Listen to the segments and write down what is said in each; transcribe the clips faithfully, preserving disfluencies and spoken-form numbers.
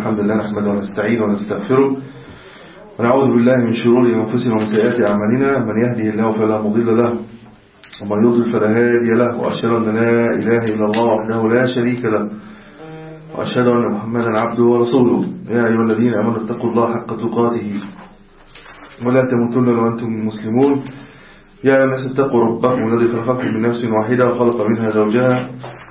الحمد لله نحمده ونستعينه ونستغفره ونعوذ بالله من شرور أنفسنا ومن سيئات أعمالنا. من يهده الله فلا مضل له ومن يضلل فلا هادي له، وأشهد أن لا إله إلا الله وحده لا شريك له، وأشهد أن محمدا عبده ورسوله. يا أيها الذين آمنوا اتقوا الله حق تقاته ولا تموتن إلا وأنتم مسلمون. يا أيها الناس اتقوا ربكم الذي خلقكم من نفس واحدة وخلق منها زوجها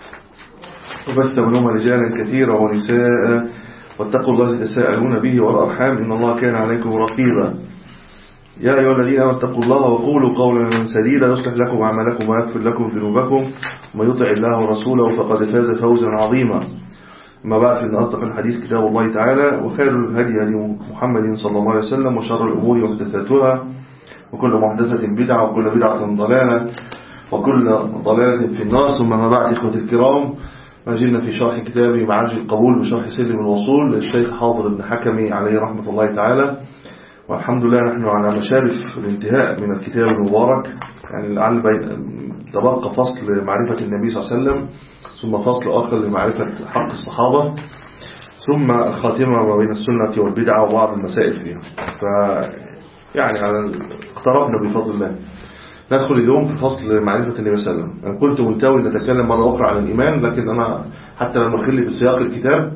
وبث منهما رجالا كثيرا ونساء، واتقوا الله الذي تساءلون به والأرحام إن الله كان عليكم رقيبا. يا أيها الذين آمنوا اتقوا الله وقولوا قولا سديدا يصلح لكم أعمالكم ويغفر لكم ذنوبكم، ومن يطع الله ورسوله فقد فاز فوزا عظيما. أما بعد، فإن أصدق الحديث كتاب الله تعالى، وخير الهدي هدي محمد صلى الله عليه وسلم، وشر الأمور محدثاتها، وكل محدثة بدعة، وكل بدعة ضلالة، وكل ضلالة في النار. ثم ما بعد، إخوة الكرام، ما زلنا في شرح كتاب معاج القبول بشرح سلم الوصول للشيخ حافظ بن حكمي عليه رحمة الله تعالى. والحمد لله نحن على مشارف الانتهاء من الكتاب المبارك، يعني لعل تبقى فصل معرفة النبي صلى الله عليه وسلم، ثم فصل آخر لمعرفة حق الصحابة، ثم الخاتمة ما بين السنة والبدعة وبعض المسائل فيها. ف يعني على اقتربنا بفضل الله. ندخل اليوم في فصل معرفة النبي صلى الله عليه وسلم. أنا كنت منتوي نتكلم مرة أخرى عن الإيمان، لكن أنا حتى لما نخلي بسياق الكتاب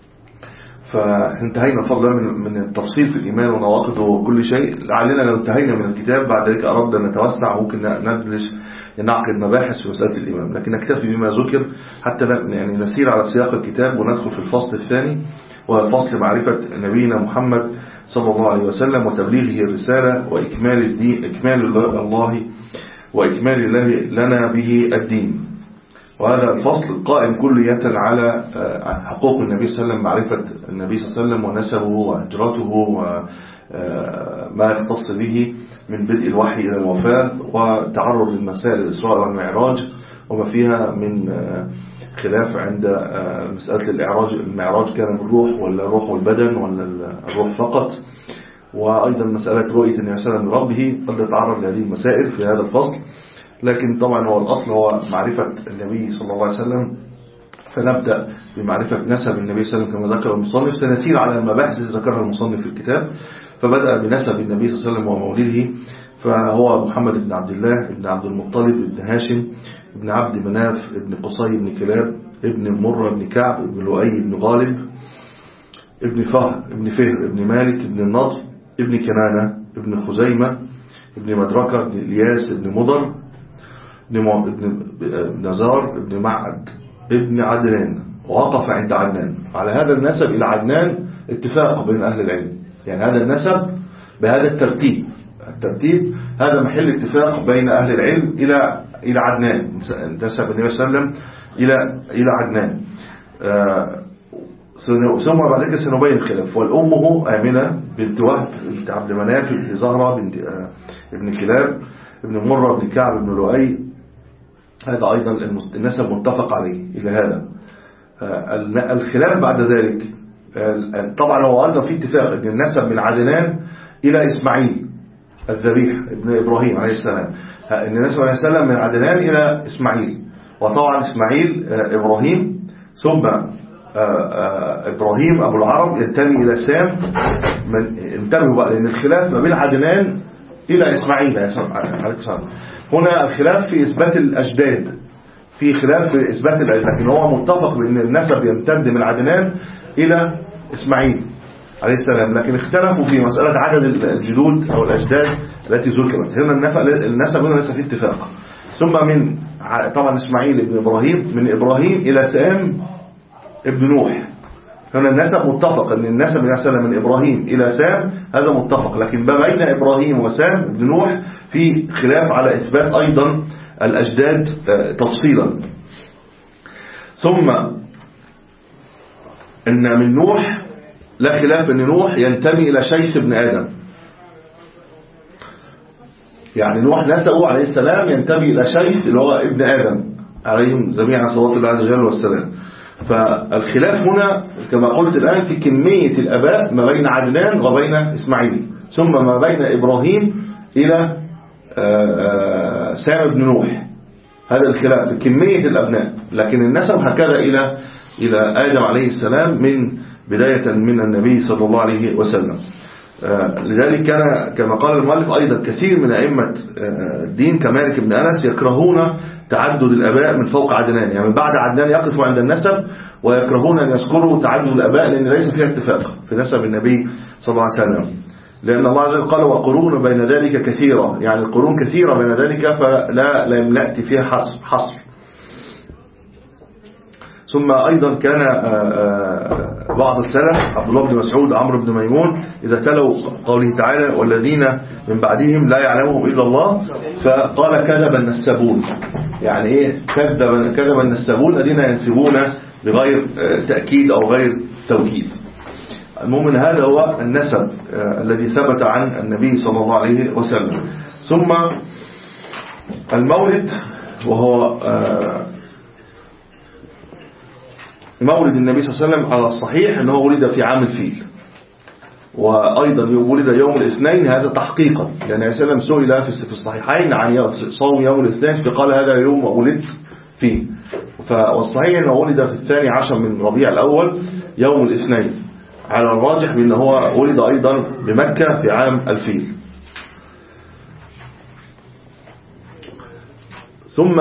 فانتهينا بفضل الله من, من التفصيل في الإيمان ونواقضه وكل شيء. لعلنا لو انتهينا من الكتاب بعد ذلك أردنا أن نتوسع وممكن نجلس نعقد مباحث في مسألة الإيمان، لكن نكتفي بما ذكر حتى يعني نسير على سياق الكتاب وندخل في الفصل الثاني، وهو معرفة نبينا محمد صلى الله عليه وسلم وتبليغه الرسالة وإكمال الدين، إكمال الله وإكمال الله لنا به الدين. وهذا الفصل قائم كلية على حقوق النبي صلى الله عليه وسلم، معرفة النبي صلى الله عليه وسلم ونسبه وهجرته وما يختص به من بدء الوحي إلى الوفاة، وتعرض للمسائل الإسراء والمعراج وما فيها من خلاف عند مسألة الإعراج. المعراج كان بالروح ولا الروح والبدن ولا الروح فقط، وأيضا مسألة رؤية النبي صلى الله عليه وسلم لربه قد نتعرض لهذه المسائل في هذا الفصل. لكن طبعا هو الأصل هو معرفة النبي صلى الله عليه وسلم، فنبدأ بمعرفة نسب النبي صلى الله عليه وسلم كما ذكر المصنف. سنسير على المباحث التي ذكرها المصنف في الكتاب. فبدأ بنسب النبي صلى الله عليه وسلم ومولده، فهو محمد بن عبد الله بن عبد المطلب بن هاشم ابن عبد مناف ابن قصي بن كلاب ابن مرة بن كعب ابن لؤي بن غالب ابن فهر ابن فهر ابن مالك ابن النضر ابن كنانة ابن خزيمة ابن مدركة ابن إلياس ابن مضر ابن, ابن نزار ابن معد ابن عدنان. ووقف عند عدنان. على هذا النسب إلى عدنان اتفاق بين أهل العلم، يعني هذا النسب بهذا الترتيب الترتيب هذا محل اتفاق بين أهل العلم إلى إلى عدنان، نسب النبي صلى الله عليه وسلم إلى إلى عدنان. آه ثم بعد ذلك سنبين الخلاف. والأمه آمنة بنت وهب بنت عبد مناف بنت زهرة بنت آه ابن كلاب ابن مرة بن كعب ابن لؤي. هذا أيضا النسب متفق عليه إلى هذا. آه الخلاف بعد ذلك آه طبعا هو أيضا في اتفاق أن النسب من عدنان إلى إسماعيل الذبيح ابن إبراهيم عليه السلام، أن النسب عليه السلام من عدنان إلى إسماعيل. وطبعا إسماعيل آه إبراهيم، ثم آآ آآ إبراهيم أبو العرب ينتمي إلى سام. من انتبهوا بقى لأن الخلاف ما بين عدنان إلى إسماعيل. هنا الخلاف في إثبات الأجداد، في خلاف في إثبات الأجداد، لكن هو متفق بأن النسب يمتد من عدنان إلى إسماعيل عليه السلام، لكن اختلفوا في مسألة عدد الجدود أو الأجداد التي ذكرت. هنا النسب هنا ليس في اتفاق. ثم من طبعا إسماعيل ابن إبراهيم، من إبراهيم إلى سام ابن نوح. هنا النسب متفق أن النسب من إبراهيم إلى سام هذا متفق، لكن ما بين إبراهيم وسام ابن نوح في خلاف على إثبات أيضا الأجداد تفصيلا. ثم أن من نوح لا خلاف أن نوح ينتمي إلى شيخ ابن آدم، يعني نوح نسبه عليه السلام ينتمي إلى شيخ اللي هو ابن آدم عليهم جميعا صلوات الله عز وجل والسلام. فالخلاف هنا كما قلت الآن في كمية الأباء ما بين عدنان وبين إسماعيل، ثم ما بين إبراهيم إلى سام بن نوح. هذا الخلاف في كمية الأبناء، لكن النسب هكذا إلى إلى آدم عليه السلام من بداية من النبي صلى الله عليه وسلم. لذلك كان كما قال المؤلف أيضا كثير من أئمة الدين كمالك بن أنس يكرهون تعدد الآباء من فوق عدنان، يعني من بعد عدنان يقفوا عند النسب، ويكرهون أن يذكروا تعدد الآباء لأن ليس فيها اتفاق في نسب النبي صلى الله عليه وسلم، لأن الله عز وجل قال وقرون بين ذلك كثيرة، يعني القرون كثيرة بين ذلك فلا لم نأتي فيها حصر, حصر. ثم أيضا كان بعض السلف عبد الله بن مسعود عمرو بن ميمون إذا تلوا قوله تعالى والذين من بعدهم لا يعلمهم إلا الله فقال كذب النسابون، يعني إيه كذب كذب النسابون الذين ينسبون بغير تأكيد أو غير توكيد. المهم هذا هو النسب الذي ثبت عن النبي صلى الله عليه وسلم. ثم المولد، وهو مولد النبي صلى الله عليه وسلم على الصحيح أنه ولد في عام الفيل، وأيضا ولد يوم الاثنين، هذا تحقيقا لأن النبي صلى الله عليه وسلم سئل في الصحيحين عن صوم يوم الاثنين فقال هذا يوم ولدت فيه، والصحيح أنه ولد في الثاني عشر من ربيع الأول يوم الاثنين، على الراجح بأنه هو ولد أيضا بمكة في عام الفيل. ثم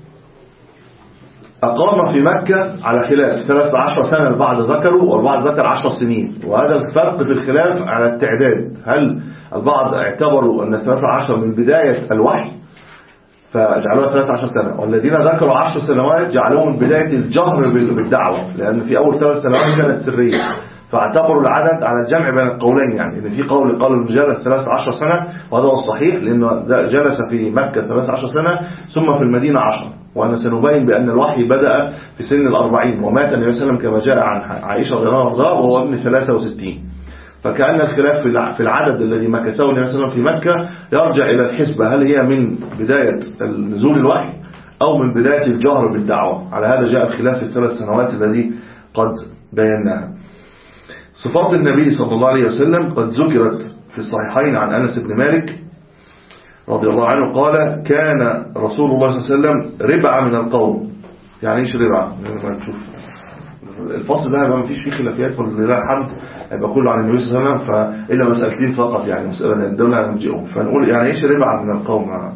أقام في مكة على خلاف ثلاثة عشر سنة، البعض ذكروا والبعض ذكر عشر سنين، وهذا الفرق في الخلاف على التعداد، هل البعض اعتبروا أن ثلاثة عشر من بداية الوحي فجعلوها ثلاثة عشر سنة، والذين ذكروا عشر سنوات جعلوه من بداية الجهر بالدعوة، لأن في أول ثلاث سنوات كانت سرية، فاعتبروا العدد على الجمع بين القولين، يعني إن في قول قالوا المجرد ثلاثة عشر سنة، وهذا هو الصحيح لأنه جلس في مكة ثلاثة عشر سنة ثم في المدينة عشر، وأنا سنبين بأن الوحي بدأ في سن الأربعين، ومات النبي صلى الله عليه وسلم كما جاء عن عائشة رضي الله عنها وهو ابن ثلاثة وستين، فكأن الخلاف في العدد الذي مكثه النبي صلى الله عليه وسلم في مكة يرجع إلى الحسبة، هل هي من بداية نزول الوحي أو من بداية الجهر بالدعوة، على هذا جاء الخلاف في الثلاث سنوات الذي قد بيناها. صفات النبي صلى الله عليه وسلم قد ذكرت في الصحيحين عن أنس بن مالك رضي الله عنه قال كان رسول الله صلى الله عليه وسلم ربعة من القوم. يعني ايش ربعة؟ لما نشوف الفصل ده ما فيش فيه خلافيات ولله الحمد، يبقى كله عن النبي صلى الله عليه وسلم، فإلا مسألتين فقط يعني مسألة الدولة نرجعهم، فنقول يعني ايش ربعة من القوم؟ ربعة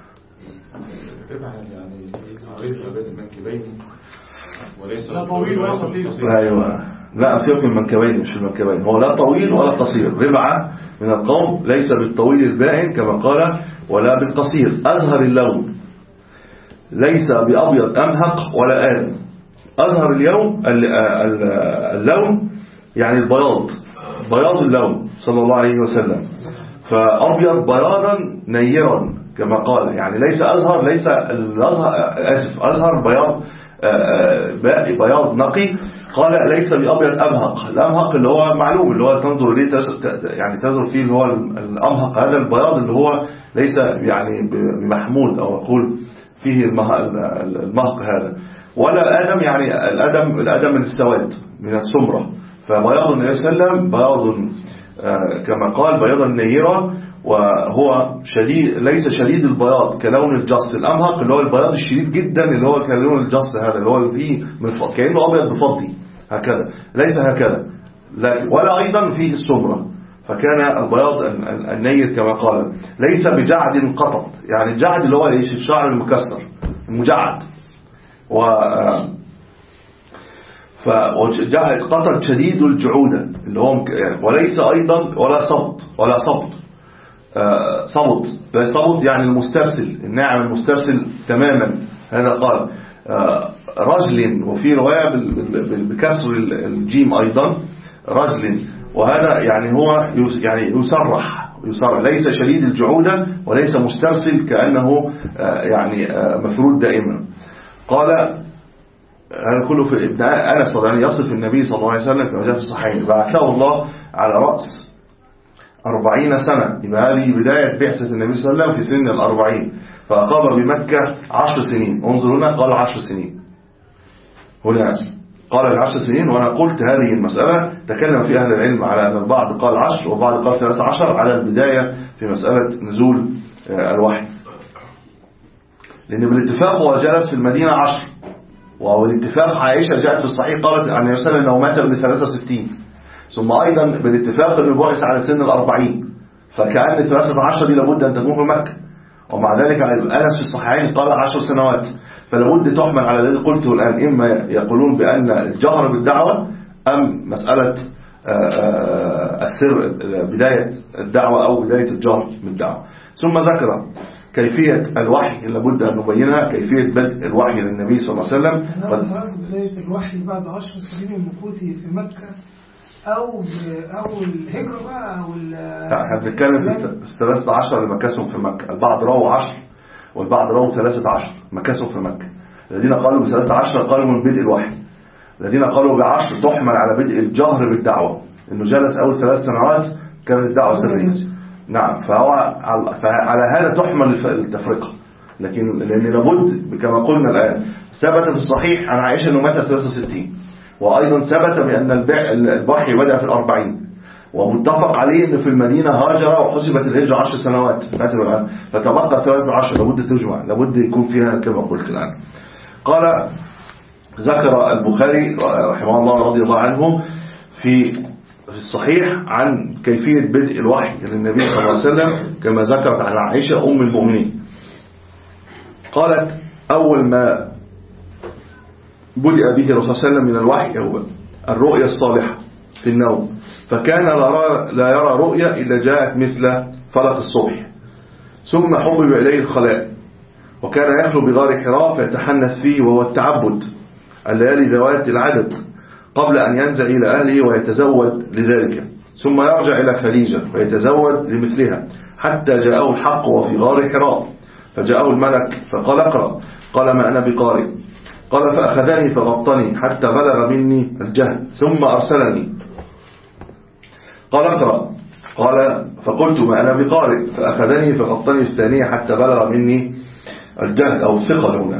يعني عريض بين المنكبين وليس لا طويل ولا قصير. ايوه لا سيبك من المنكبين، مش المنكبين، هو لا طويل ولا قصير، ربعة من القوم ليس بالطويل البائن كما قال ولا بالقصير، أزهر اللون، ليس بأبيض أمهق ولا آدم. أزهر اليوم اللون يعني البياض، بياض اللون صلى الله عليه وسلم، فأبيض بياضا نيرا كما قال، يعني ليس أزهر ليس الأزهر آسف أزهر بياض بياض نقي، قال ليس بأبيض أمهق، الأمهق اللي هو معلوم اللي هو تنظر ليه يعني تنظر فيه اللي هو الأمهق، هذا البياض اللي هو ليس يعني بمحمود أو أقول فيه المهق هذا، ولا آدم يعني الأدم الأدم من السواد من السمرة، فبياض النبي صلى الله عليه وسلم بياض كما قال بياضا نيرا، وهو شديد ليس شديد البياض كلون الجص، الأمهق اللي هو البياض الشديد جدا اللي هو كلون الجص، هذا اللي هو فيه كأنه أبيض بفضي هكذا، ليس هكذا، ولا أيضا فيه السمرة، فكان البياض النير كما قال ليس بجعد قطط، يعني الجعد اللي هو الشعر المكسر المجعد، و فجعد قطط شديد الجعودة اللي هو وليس أيضا ولا صبط ولا صبط صبط صبط يعني المسترسل الناعم المسترسل تماما، هذا قال رجل، وفي رواية بكسر الجيم أيضا رجل، وهذا يعني هو يعني يصرح يصرح ليس شديد الجعودة وليس مسترسل كأنه يعني مفرود دائما. قال هذا كله في ابن أنس يعني يصف النبي صلى الله عليه وسلم كما جاء في الصحيحين بعثه الله على رأس أربعين سنة، يبقى هذه بداية بعثة النبي صلى الله عليه وسلم في سن الأربعين، فأقام بمكة عشر سنين، انظر هنا قال عشر سنين، هنا قال العشر سنين، وأنا قلت هذه المسألة تكلم في أهل العلم على أن البعض قال عشر وبعض قال ثلاثة عشر على البداية في مسألة نزول الوحي، لأن بالاتفاق هو جلس في المدينة عشر، والاتفاق عائشة جاءت في الصحيح قالت عن النبي صلى الله عليه وسلم أنه مات ابن ثلاثة وستين، ثم أيضا بالاتفاق أنه بعث على سن الأربعين، فكأن ثلاثة عشر دي لابد أن تكون في مكة. ومع ذلك أنس في الصحيحين قال عشر سنوات، فلابد تحمل على الذي قلته الآن، إما يقولون بأن الجهر بالدعوة أم مسألة السر بداية الدعوة أو بداية الجهر بالدعوة. ثم ذكر كيفية الوحي اللي لابد أن نبينها، كيفية بدء الوحي للنبي صلى الله عليه وسلم. بداية الوحي بعد عشر سنين من مكوثه في مكة أو أو الهجرة بقى أو احنا بنتكلم في ثلاثة عشر اللي مكثهم في مكة، البعض رووا عشر والبعض رووا ثلاثة عشر مكثهم في مكة. الذين قالوا بثلاثة عشر قالوا من بدء الوحي، الذين قالوا بعشر تحمل على بدء الجهر بالدعوة، إنه جلس أول ثلاث سنوات كانت الدعوة سرية. نعم، فهو على هذا تحمل التفرقة، لكن لأن لابد كما قلنا الآن ثبت في الصحيح عن عائشة أنه مات ثلاثة وستين، وأيضا ثبت بأن الوحي بدأ في الأربعين، ومتفق عليه أنه في المدينة هاجر وحسبت الهجرة عشر سنوات، فتبقى ثلاثة عشر لابد تجمع، لابد يكون فيها كما قلت الآن. قال ذكر البخاري رحمه الله رضي الله عنه في الصحيح عن كيفية بدء الوحي للنبي صلى الله عليه وسلم كما ذكرت عن عائشة أم المؤمنين. قالت أول ما بدأ به الرسول صلى الله عليه وسلم من الوحي هو الرؤيا الصالحة في النوم، فكان لا يرى رؤيا إلا جاءت مثل فلق الصبح، ثم حبب إليه الخلاء، وكان يخلو بغار حراء فيتحنث فيه وهو التعبد الليالي ذوات العدد قبل أن ينزل إلى أهله ويتزود لذلك، ثم يرجع إلى خديجة ويتزود لمثلها حتى جاءه الحق وفي غار حراء، فجاءه الملك فقال اقرأ، قال ما أنا بقارئ، قال فأخذني فغطني حتى بلغ مني الجهد ثم أرسلني، قال اقرأ، قال فقلت ما أنا بقارئ، فأخذني فغطني الثانية حتى بلغ مني الجهد أو الثقل هنا،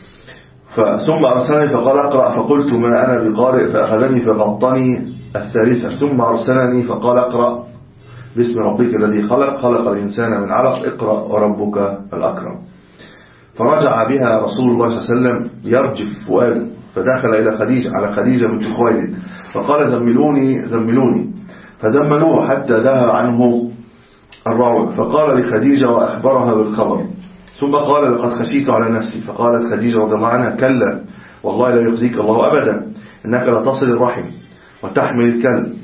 ثم أرسلني فقال اقرأ، فقلت ما أنا بقارئ، فأخذني فغطني الثالثة، ثم أرسلني فقال اقرأ باسم ربك الذي خلق خلق الإنسان من علق اقرأ وربك الأكرم. فرجع بها رسول الله صلى الله عليه وسلم يرجف فؤاده، فدخل إلى خديجة على خديجة بنت خويلد فقال زملوني زملوني، فزملوه حتى ذهب عنه الرعب، فقال لخديجة وأخبرها بالخبر، ثم قال لقد خشيت على نفسي، فقالت خديجة رضي الله عنها كلا والله لا يخزيك الله أبدا، إنك لا تصل الرحم وتحمل الكل.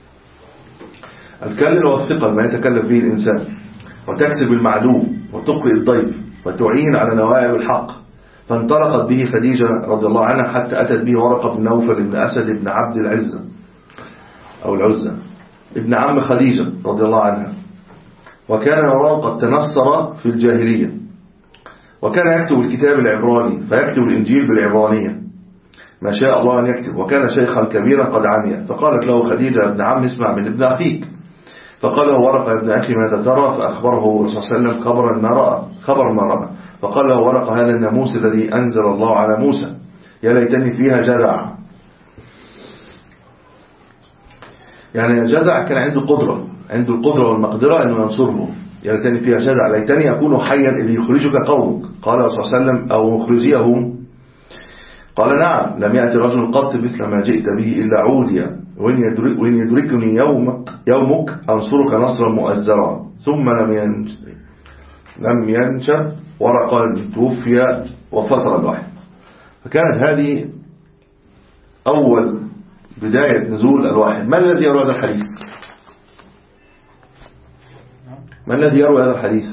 الكل هو الثقل ما يتكلف به الإنسان، وتكسب المعدوم وتقرئ الضيف وتعين على نوائب الحق. فانطلقت به خديجة رضي الله عنها حتى أتت به ورقة بن نوفل بن أسد بن عبد العزة أو العزة ابن عم خديجة رضي الله عنها، وكان وراه قد تنصر في الجاهلية، وكان يكتب الكتاب العبراني فيكتب الإنجيل بالعبرانية ما شاء الله أن يكتب، وكان شيخا كبيرا قد عمي. فقالت له خديجة ابن عم اسمع من ابن أخيك، فقال له ورقة ابن أخي ماذا ترى؟ فأخبره الرسول صلى الله عليه وسلم خبر ما رأى خبر ما رأى فقال له ورقة هذا الناموس الذي أنزل الله على موسى، يا ليتني فيها جذع. يعني جذع كان عنده قدرة، عنده القدرة والمقدرة أنه ينصره، يا ليتني فيها جذع ليتني أكون حيا إذ يخرجك قومك. قال الرسول صلى الله عليه وسلم أو مخرجيهم؟ قال نعم، لم يأتي رجل قط مثل ما جئت به إلا عوديا، وإن, يدرك وإن يدركني يومك, يومك أنصرك نصرا مؤزرا. ثم لم ينشب, لم ينشب ورقا توفي وفترة الوحي. فكانت هذه أول بداية نزول الوحي. ما الذي يروي هذا الحديث؟ ما الذي يروي هذا الحديث؟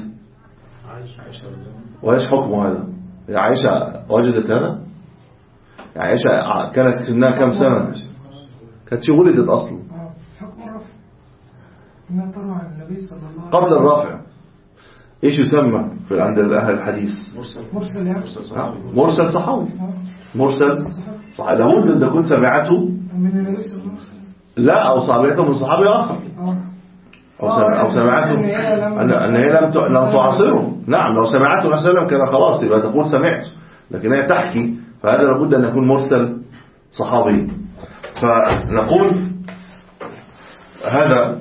وإيش حكمه هذا؟ يا عائشة وجدت هذا؟ يا عائشة كانت سنها كم سنة؟ كانت شو ولدت أصلا؟ حكم الرفع إنها تروى عن النبي صلى الله عليه وسلم قبل الرفع. إيش يسمى في عند أهل الحديث؟ مرسل مرسل يعني مرسل صحابي. مرسل صحابي لابد أن تكون سمعته من النبي صلى الله عليه وسلم، لا أو صحابيته من صحابي آخر، أو أو سمعته أن هي لم لم تعاصره. نعم، لو سمعته الرسول صلى الله عليه وسلم كان خلاص يبقى تقول سمعت، لكن هي تحكي، فهذا لابد أن يكون مرسل صحابي. فنقول هذا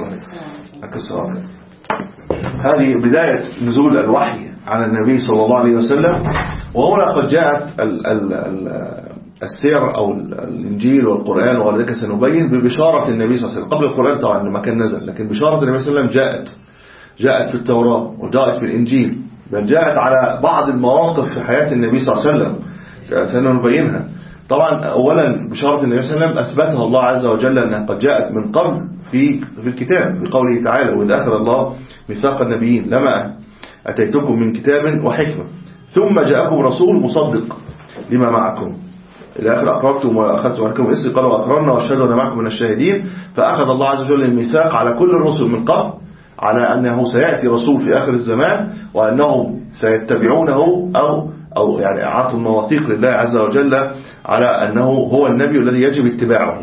هذه بداية نزول الوحي على النبي صلى الله عليه وسلم. وهنا قد جاءت ال ال ال السير أو الإنجيل والقرآن وذلك سنبين ببشارة النبي صلى الله عليه وسلم قبل القرآن طبعا لما كان نزل، لكن بشارة النبي صلى الله عليه وسلم جاءت جاءت في التوراة وجاءت في الإنجيل، بل جاءت على بعض المواقف في حياة النبي صلى الله عليه وسلم سنبينها. طبعا أولا بشارة النبي صلى الله عليه وسلم أثبتها الله عز وجل أنها قد جاءت من قبل في في الكتاب بقوله تعالى: وإذ أخذ الله ميثاق النبيين لما أتيتكم من كتاب وحكمة ثم جاءكم رسول مصدق لما معكم إلى آخر أقررتم وأخذتم عنكم إسري قالوا أقررنا واشهدوا أن معكم من الشاهدين. فأخذ الله عز وجل الميثاق على كل الرسل من قبل على أنه سيأتي رسول في آخر الزمان وأنهم سيتبعونه أو أو يعني أعطوا المواثيق لله عز وجل على أنه هو النبي الذي يجب اتباعه.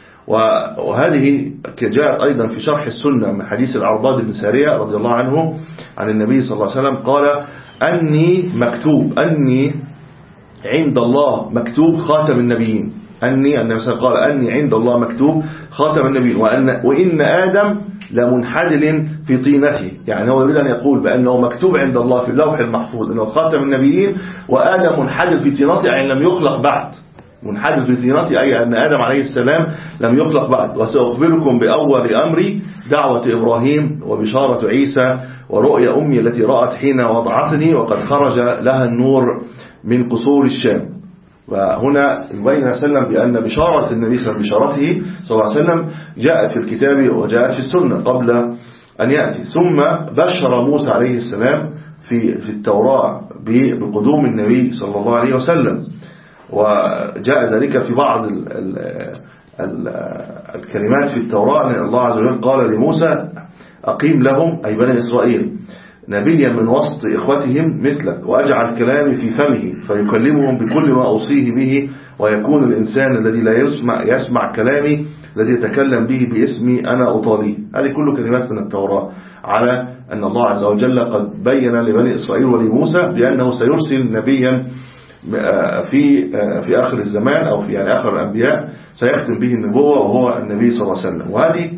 وهذه جاءت أيضا في شرح السنة من حديث العرباض بن سارية رضي الله عنه عن النبي صلى الله عليه وسلم قال: أني مكتوب أني عند الله مكتوب خاتم النبيين. أني النبي صلى الله عليه وسلم قال: أني عند الله مكتوب خاتم النبيين وأن وإن آدم لمنحدل في طينته. يعني هو يريد أن يقول بأنه مكتوب عند الله في اللوح المحفوظ أنه خاتم النبيين وآدم منحدل في طينته، أي لم يخلق بعد. منحدل في طينته أي أن آدم عليه السلام لم يخلق بعد. وسأخبركم بأول أمري دعوة إبراهيم وبشارة عيسى ورؤيا أمي التي رأت حين وضعتني وقد خرج لها النور من قصور الشام. وهنا يبين سلم بأن بشارة النبي صلى الله عليه وسلم بشارته صلى الله عليه وسلم جاءت في الكتاب وجاءت في السنة قبل أن يأتي. ثم بشر موسى عليه السلام في في التوراة بقدوم النبي صلى الله عليه وسلم، وجاء ذلك في بعض ال ال ال الكلمات في التوراة أن الله عز وجل قال لموسى: أقيم لهم أي بني إسرائيل نبيا من وسط إخوتهم مثلك وأجعل كلامي في فمه فيكلمهم بكل ما أوصيه به ويكون الإنسان الذي لا يسمع يسمع كلامي الذي يتكلم به باسمي أنا أطاليه. هذه كل كلمات من التوراة على أن الله عز وجل قد بين لبني إسرائيل ولموسى بأنه سيرسل نبيا في في آخر الزمان أو في يعني آخر الأنبياء سيختم به النبوة وهو النبي صلى الله عليه وسلم. وهذه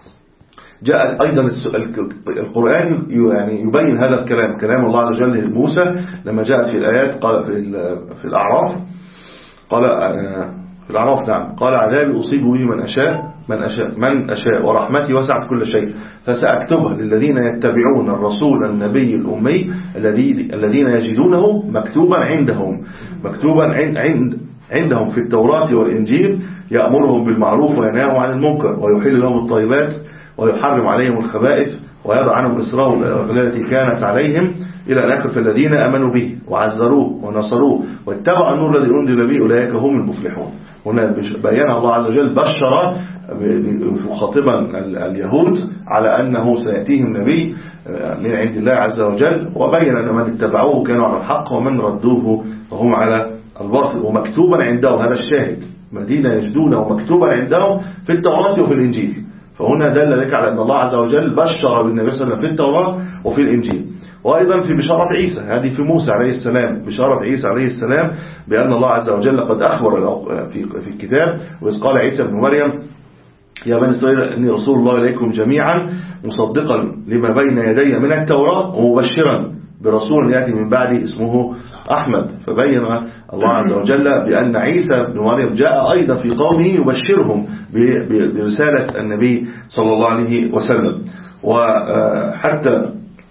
جاء أيضا القرآن يعني يبين هذا الكلام، كلام الله عز وجل لموسى لما جاءت في الآيات قال في في الأعراف قال في الأعراف نعم قال: عذابي أصيب به من أشاء من أشاء من أشاء ورحمتي وسعت كل شيء فسأكتبها للذين يتبعون الرسول النبي الأمي الذين يجدونه مكتوبا عندهم مكتوبا عند عند عندهم في التوراة والإنجيل يأمرهم بالمعروف وينهاهم عن المنكر ويحل لهم الطيبات ويحرم عليهم الخبائث ويضع عنهم إصرارهم التي كانت عليهم إلى الآخر. فالذين آمنوا به وعزروه ونصروه واتبعوا النور الذي أنزل به أولئك هم المفلحون. هنا بيّن الله عز وجل بشر مخاطبا اليهود على أنه سيأتيهم نبي من عند الله عز وجل، وبين أن من اتبعوه كانوا على الحق ومن ردوه فهم على الباطل. ومكتوبا عندهم هذا الشاهد مدينة يجدونه مكتوبا عندهم في التوراة وفي الإنجيل. فهنا دل لك على أن الله عز وجل بشر بالنبي صلى الله عليه وسلم في التوراة وفي الإنجيل. وأيضا في بشارة عيسى، هذه في موسى عليه السلام، بشارة عيسى عليه السلام بأن الله عز وجل قد أخبر في في الكتاب: وإذ قال عيسى ابن مريم يا بني إسرائيل إني رسول الله إليكم جميعا مصدقا لما بين يدي من التوراة ومبشرا برسول يأتي من بعدي اسمه أحمد. فبين الله عز وجل بأن عيسى بن مريم جاء أيضا في قومه يبشرهم برسالة النبي صلى الله عليه وسلم. وحتى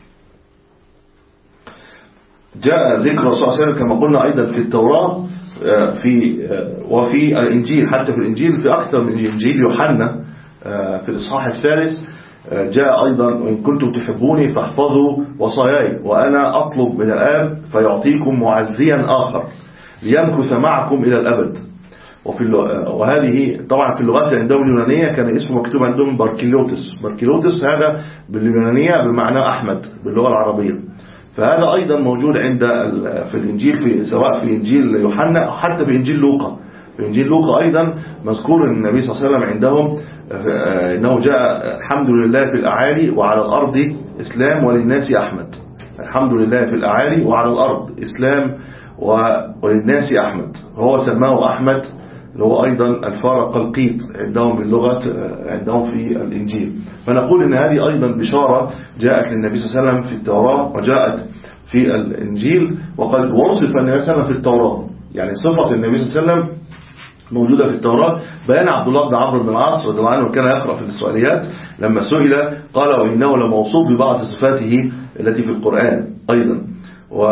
جاء ذكر صلى الله عليه وسلم كما قلنا أيضا في التوراة في وفي الإنجيل، حتى في الإنجيل في أكثر من إنجيل يوحنا في الإصحاح الثالث جاء أيضا: وإن كنتم تحبوني فاحفظوا وصاياي وأنا أطلب من الآب فيعطيكم معزيا آخر ليمكث معكم إلى الأبد. وفي وهذه طبعا في اللغات عندهم اليونانية كان اسمه مكتوب عندهم باركيلوتس. باركيلوتس هذا باليونانية بمعنى أحمد باللغة العربية. فهذا أيضا موجود عند في الإنجيل في سواء في إنجيل يوحنا أو حتى في إنجيل لوقا. في إنجيل لوقا أيضا مذكور أن النبي صلى الله عليه وسلم عندهم أنه جاء الحمد لله في الأعالي وعلى الأرض إسلام وللناس أحمد. الحمد لله في الأعالي وعلى الأرض إسلام وللناس أحمد. هو سماه أحمد اللي هو أيضا الفارق القيط عندهم باللغة عندهم في الإنجيل. فنقول أن هذه أيضا بشارة جاءت للنبي صلى الله عليه وسلم في التوراة وجاءت في الإنجيل، وقد وصف النبي صلى الله عليه وسلم في التوراة. يعني صفة النبي صلى الله عليه وسلم موجودة في التوراة. بيان عبد الله بن عمرو بن العاص رضي الله عنه كان يقرأ في الإسرائيليات لما سئل قال وإنه لموصوف ببعض صفاته التي في القرآن أيضا. و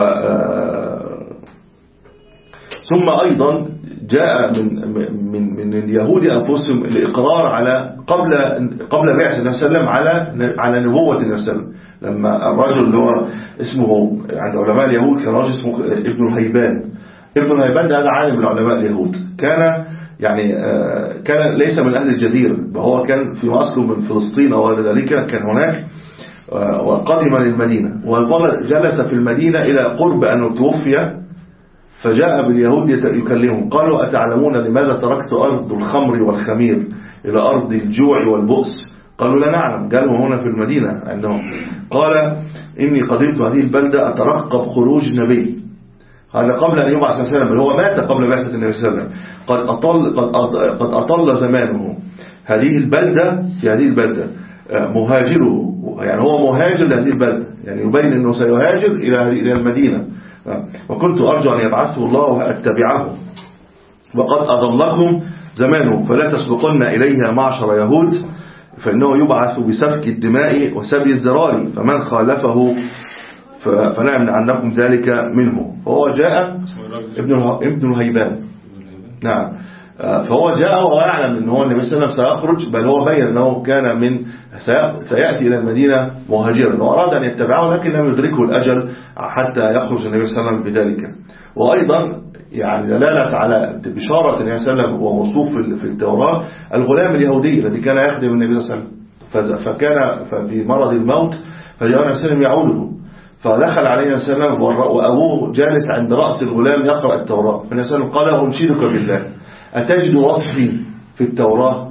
ثم أيضا جاء من من من اليهود أنفسهم الإقرار على قبل قبل بعثة النبي صلى الله عليه وسلم على على نبوة النبي صلى الله عليه وسلم. لما الرجل اللي هو اسمه عند علماء اليهود كان رجل اسمه ابن الهيبان. ابن الهيبان ده هذا عالم من علماء اليهود، كان يعني كان ليس من أهل الجزيرة، وهو كان في أصله من فلسطين أو غير ذلك، كان هناك وقدم للمدينة وجلس في المدينة إلى قرب أن توفي، فجاء باليهود يكلمهم قالوا أتعلمون لماذا تركت أرض الخمر والخمير إلى أرض الجوع والبؤس؟ قالوا لا نعلم. قالوا هنا في المدينة عندهم. قال إني قدمت هذه البلدة أترقب خروج نبي. هذا قبل أن يبعث صلى الله عليه وسلم، هو مات قبل بعثة النبي صلى الله عليه وسلم. قد أطل, قد قد أطل زمانه هذه البلدة، في هذه البلدة مهاجره، يعني هو مهاجر لهذه البلدة، يعني يبين أنه سيهاجر إلى المدينة. وكنت أرجو أن يبعثه الله وأتبعه، وقد أضلكم زمانه فلا تسبقن إليها معشر يهود، فإنه يبعث بسفك الدماء وسبي الزرار، فمن خالفه فلا يمنعنكم ذلك منه. فهو جاء ابن ابن الهيبان. نعم. فهو جاء وهو يعلم أنه النبي صلى الله عليه وسلم سيخرج، بل هو بين أنه كان من سيأتي إلى المدينة مهاجرا، وأراد أن يتبعه لكن لم يدركه الأجل حتى يخرج النبي صلى الله عليه وسلم بذلك. وأيضا يعني دلالة على بشارة النبي صلى الله عليه وسلم وموصوف في التوراة الغلام اليهودي الذي كان يخدم النبي صلى الله عليه وسلم، فكان في مرض الموت فجاء النبي صلى الله عليه وسلم يعوده، فدخل عليه النبي صلى الله عليه وسلم وأبوه جالس عند رأس الغلام يقرأ التوراة، فالنبي صلى الله عليه وسلم قال أنشدك بالله أتجد وصفي في التوراة؟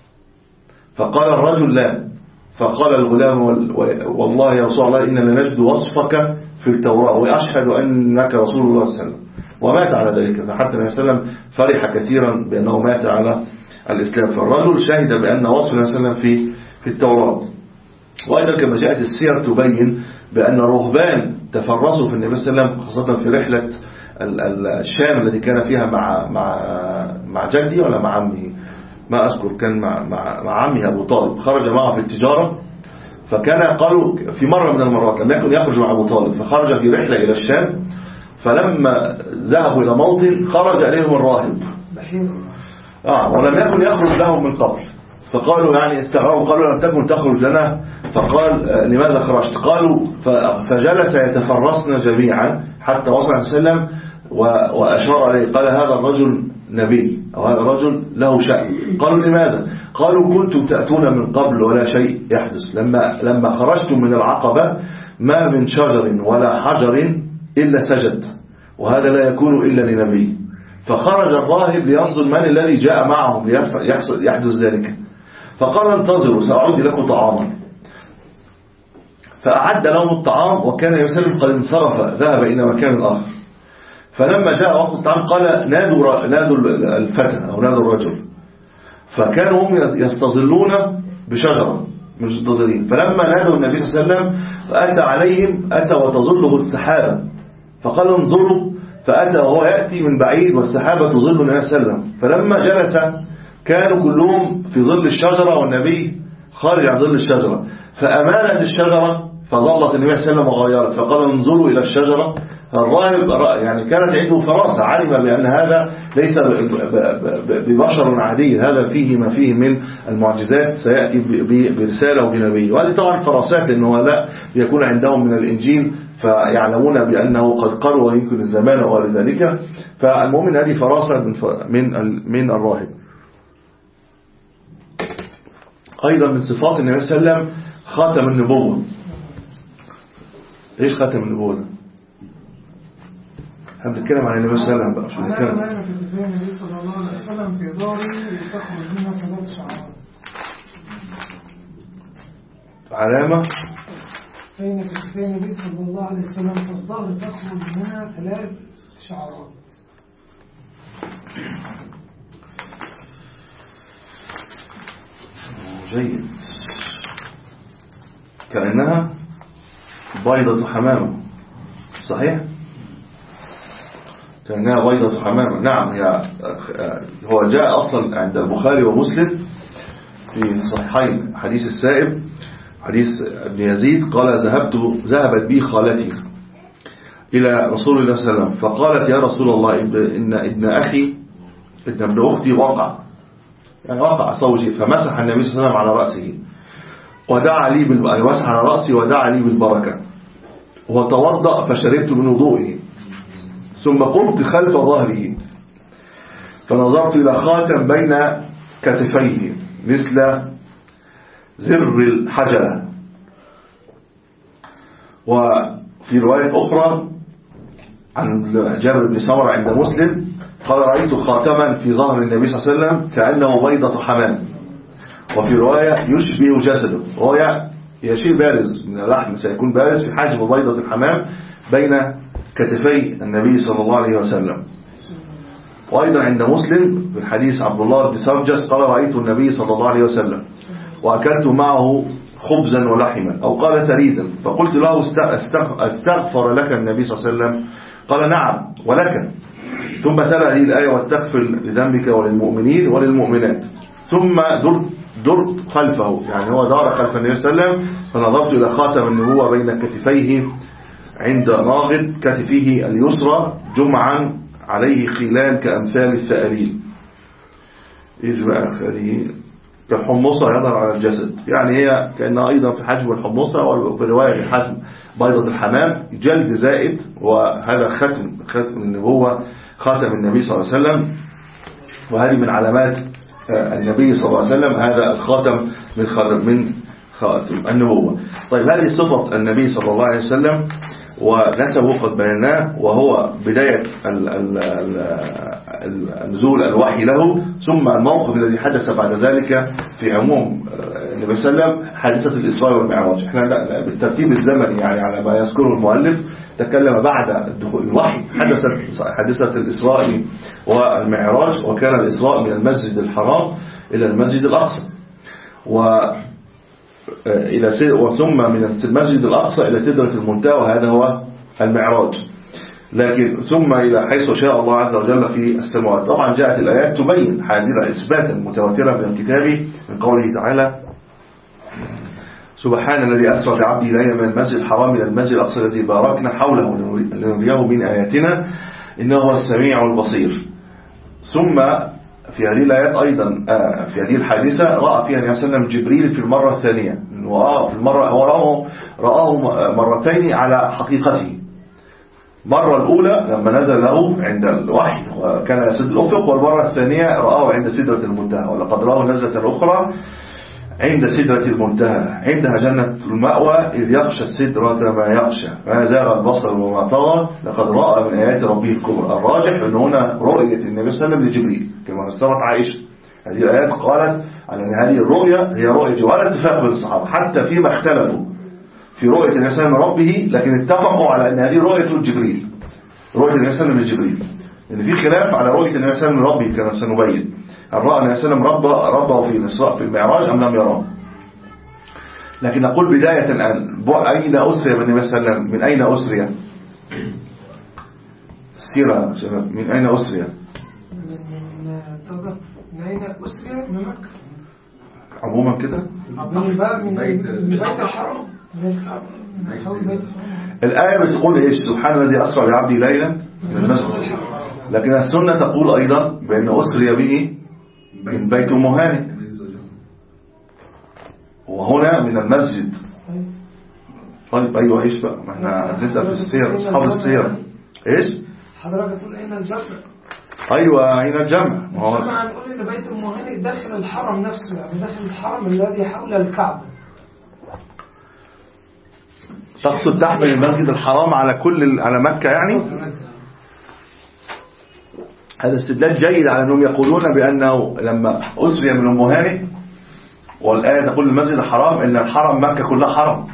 فقال الرجل لا. فقال الغلام والله يا رسول الله إننا نجد وصفك في التوراة وأشهد أنك رسول الله صلى الله عليه وسلم، ومات على ذلك. فحتى النبي صلى الله عليه وسلم فرح كثيرا بأنه مات على الإسلام. فالرجل شهد بأن وصف النبي صلى الله عليه وسلم في في التوراة. وأيضا كما جاءت السير تبين بأن الرهبان تفرسوا في النبي صلى الله عليه وسلم، خاصة في رحلة الشام التي كان فيها مع مع مع جدي ولا مع عمه ما أذكر، كان مع مع, مع عمه أبو طالب، خرج معه في التجارة. فكان قالوا في مرة من المرات لم يكن يخرج مع أبو طالب، فخرج في رحلة إلى الشام، فلما ذهبوا إلى موطن خرج إليهم الراهب آه ولم يكن يخرج لهم من قبل، فقالوا يعني استغربوا، قالوا لم تكن تخرج لنا، فقال لماذا خرجت؟ قالوا فجلس يتفرسنا جميعا حتى وصل عليه وسلم وأشار عليه قال هذا الرجل نبي أو هذا الرجل له شأن. قالوا لماذا؟ قالوا كنتم تأتون من قبل ولا شيء يحدث، لما لما خرجتم من العقبة ما من شجر ولا حجر إلا سجد، وهذا لا يكون إلا لنبي. فخرج الراهب لينظر من الذي جاء معهم ليحدث ذلك، فقال انتظروا سأعد لكم طعاما. فأعد لهم الطعام وكان يسلم قد انصرف ذهب إلى مكان آخر. فلما جاء وقت الطعام قال نادوا نادوا الفتى أو نادوا الرجل، فكانوا هم يستظلون بشجرة مش منتظرين. فلما نادوا النبي صلى الله عليه وسلم فأتى عليهم أتى وتظله السحابة، فقال انظروا، فأتى وهو يأتي من بعيد والسحابة تظل النبي صلى الله عليه وسلم. فلما جلس كانوا كلهم في ظل الشجرة والنبي خارج عن ظل الشجرة، فأمانت الشجرة فظلت النبي صلى الله عليه وسلم وغيرت، فقال انظروا إلى الشجرة. الراهب يعني كانت عنده فراسة، علم بأن هذا ليس ببشر عادي، هذا فيه ما فيه من المعجزات، سيأتي برسالة وبنبي. وهذه طبعا فراسات لأنه لا يكون عندهم من الإنجيل فيعلمون بأنه قد قروا ويمكن الزمان وغير ذلك. فالمؤمن هذه فراسة من من الراهب. أيضا من صفات النبي صلى الله عليه وسلم خاتم النبوة. إيش خاتم النبوة ده؟ احنا بنتكلم عن النبي صلى الله عليه وسلم بقى، شو بنتكلم؟ علامة في كتفين النبي صلى الله عليه وسلم في داري تخرج منها ثلاث شعرات. علامة بين كتفين النبي صلى الله عليه وسلم في الظهر تخرج منها ثلاث شعرات. جيد. كأنها بيضة حمامة، صحيح؟ كأنها بيضة حمامة. نعم، هي هو جاء أصلا عند البخاري ومسلم في صحيحين حديث السائب، حديث ابن يزيد قال ذهبت ذهبت بي خالتي إلى رسول الله صلى الله عليه وسلم فقالت يا رسول الله إن ابن أخي ابن ابن أختي وقع، يعني وقع صوجي، فمسح النبي صلى الله عليه وسلم على رأسه ودعا لي بال... يعني مسح على رأسي ودعا لي بالبركة، وتوضأ فشربت من وضوئه، ثم قمت خلف ظهره فنظرت إلى خاتم بين كتفيه مثل زر الحجلة. وفي رواية أخرى عن جابر بن سمرة عند مسلم قال رأيت خاتما في ظهر النبي صلى الله عليه وسلم كأنه بيضة حمام، وفي رواية يشبه جسده، رواية شيء بارز من اللحم سيكون بارز في حجم بيضة الحمام بين كتفي النبي صلى الله عليه وسلم. وأيضا عند مسلم في الحديث عبد الله بن سرجس قال رأيت النبي صلى الله عليه وسلم وأكلت معه خبزا ولحما أو قال ثريدا، فقلت له استغفر لك النبي صلى الله عليه وسلم؟ قال نعم ولك. ثم تلا هذه الآية واستغفر لذنبك وللمؤمنين وللمؤمنات، ثم درت درت خلفه، يعني هو دار خلف النبي صلى الله عليه وسلم فنظرت إلى خاتم النبوة بين كتفيه عند ناغد كتفه اليسرى جمعا عليه خلال كأمثال الثأليل. إيش بقى هذه؟ كالحمصة يظهر على الجسد، يعني هي كأنها أيضا في حجم الحمصة، وفي رواية في حجم بيضة الحمام، جلد زائد، وهذا ختم ختم النبوة، خاتم النبي صلى الله عليه وسلم، وهذه من علامات النبي صلى الله عليه وسلم، هذا الخاتم من خاتم من خاتم النبوة. طيب هذه صفة النبي صلى الله عليه وسلم ونسبه قد بيناه، وهو بداية نزول الوحي له، ثم الموقف الذي حدث بعد ذلك في عموم النبي صلى الله عليه وسلم حادثة الإسراء والمعراج. احنا بالترتيب الزمني يعني على ما يذكره المؤلف تكلم بعد دخول الوحي حدثت حادثة الإسراء والمعراج، وكان الإسراء من المسجد الحرام إلى المسجد الأقصى، و إلى وثم من المسجد الأقصى إلى سدرة المنتهى، وهذا هو المعراج، لكن ثم إلى حيث شاء الله عز وجل في السماوات. طبعا جاءت الآيات تبين هذه إثباتا متواترا من الكتاب من قوله تعالى سبحان الذي أسرى بعبده ليلا من المسجد الحرام إلى المسجد الأقصى الذي باركنا حوله لنريه من آياتنا إنه هو السميع البصير. ثم في هذه الآيات أيضا في هذه الحادثة رأى فيها النبي صلى الله عليه وسلم جبريل في المرة الثانية، وفي المرة هو رآه رآه مرتين على حقيقته. المرة الأولى لما نزل له عند الوحي وكان يسد الأفق، والمرة الثانية رآه عند سدرة المنتهى، ولقد رآه نزلة أخرى عند سدرة المنتهى عندها جنة المأوى إذ يغشى السدرة ما يغشى ما زاغ البصر وما طغى لقد رأى من آيات ربه الكبرى. الراجح أن هنا رؤية النبي صلى الله عليه وسلم لجبريل كما استمت عائشة. هذه الآيات قالت على أن هذه الرؤية هي رؤية، ولا اتفاق بين الصحابة حتى فيما اختلفوا في رؤية النبي صلى الله عليه وسلم ربه، لكن اتفقوا على أن هذه رؤية جبريل، رؤية النبي صلى الله عليه وسلم لجبريل، لأن في خلاف على رؤية النبي صلى الله عليه وسلم ربه كما سنبين. هل رأى النبي صلى الله عليه وسلم ربه في الإسراء في المعراج أم لم يراه؟ لكن نقول بداية الآن أين أسري بالنبي صلى الله عليه وسلم؟ من أين أسري؟ السيرة شباب، من أين أسري؟ من أين أسري؟ من مكة عموما كده؟ من بيت الحرم، من حول بيت الحرم. الآية بتقول إيش؟ سبحان الذي أسرى بعبده ليلا من المسجد، لكن السنة تقول أيضا بأن أسري به من بيت أم هانئ، وهنا من المسجد. طيب أيوة إيش بقى؟ ما احنا نسأل في السير أصحاب السير إيش؟ حضرتك تقول أين الجمع؟ أيوة أين الجمع؟ طبعا نقول إن بيت أم هانئ داخل الحرم نفسه، يعني داخل الحرم الذي حول الكعبة. تقصد تحمل المسجد الحرام على كل على مكة يعني؟ هذا استدلال جيد على أنهم يقولون بأنه لما أسري من أم هانئ والآية تقول المسجد الحرام إن الحرم مكة كلها حرم،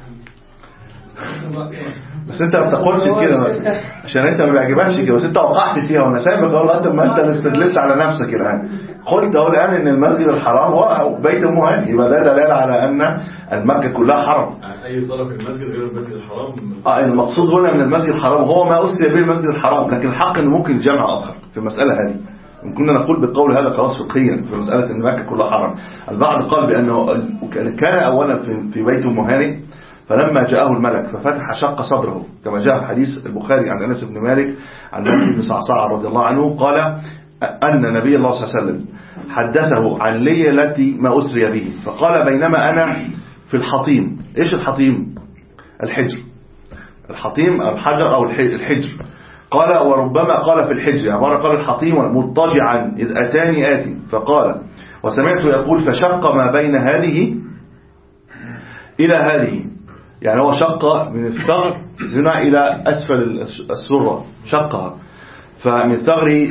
بس انت ما بتقولش كده عشان انت ما بيعجبكش كده، بس انت وقعت فيها وانا سايبك اقول انت ما انت استدللت على نفسك الان. قلت اهو الان ان المسجد الحرام هو بيت ام هانئ، يبقى ده دلاله على ان المكة كلها حرم. أي صلاة في المسجد غير المسجد الحرام. اه المقصود هنا من المسجد الحرام هو ما أسري به المسجد الحرام، لكن الحق إنه ممكن جمع آخر في المسألة هذه. كنا نقول بالقول هذا خلاص فقهيا في مسألة أن مكة كلها حرم. البعض قال بأنه كان أولا في بيت أم هانئ، فلما جاءه الملك ففتح شق صدره كما جاء في حديث البخاري عن أنس بن مالك عن النبي بن صعصع رضي الله عنه قال أن نبي الله صلى الله عليه وسلم حدثه عن ليلة ما أسري به، فقال بينما أنا في الحطيم. إيش الحطيم؟ الحجر. الحطيم الحجر أو الحجر. قال وربما قال في الحجر، يعني مرة قال الحطيم مضطجعا إذ أتاني آتي، فقال وسمعت يقول فشق ما بين هذه إلى هذه، يعني هو شق من الثغر هنا إلى أسفل السرة شقها، فمن ثغره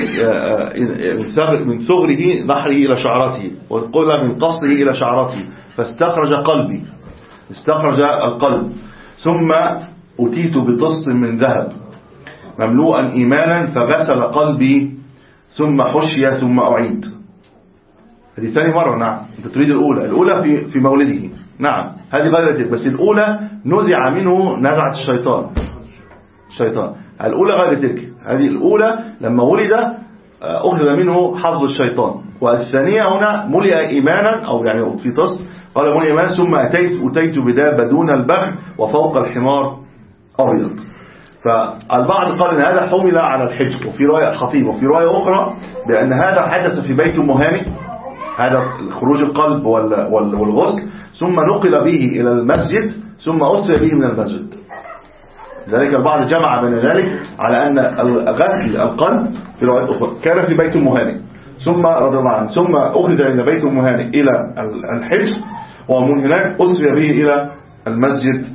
من ثغره نحره إلى شعرته، وقل من قصره إلى شعرته، فاستخرج قلبي، استخرج القلب. ثم أتيت بطست من ذهب مملوءا إيمانا فغسل قلبي ثم حشي ثم أعيد. هذه ثاني مرة. نعم أنت تريد الأولى. الأولى في في مولده. نعم هذه غير تلك، بس الأولى نزع منه نزعة الشيطان الشيطان الأولى غير تلك. هذه الأولى لما ولد أخذ منه حظ الشيطان، والثانية هنا ملئ إيمانا أو يعني في طست قال ملئ إيمانا ثم أتيت أتيت بدابة دون البغل وفوق الحمار أبيض. فالبعض قال ان هذا حمل على الحجر، وفي رواية الحطيم، وفي رواية أخرى بأن هذا حدث في بيت أم هانئ، هذا خروج القلب والغسل، ثم نقل به إلى المسجد ثم أسري به من المسجد. ذلك البعض جمع بين ذلك على أن غسل القلب في رواية أخرى كان في بيت أم هانئ ثم رضي الله عنه ثم أخذ إلى بيت أم هانئ إلى الحجر، ومن هناك أسري به إلى المسجد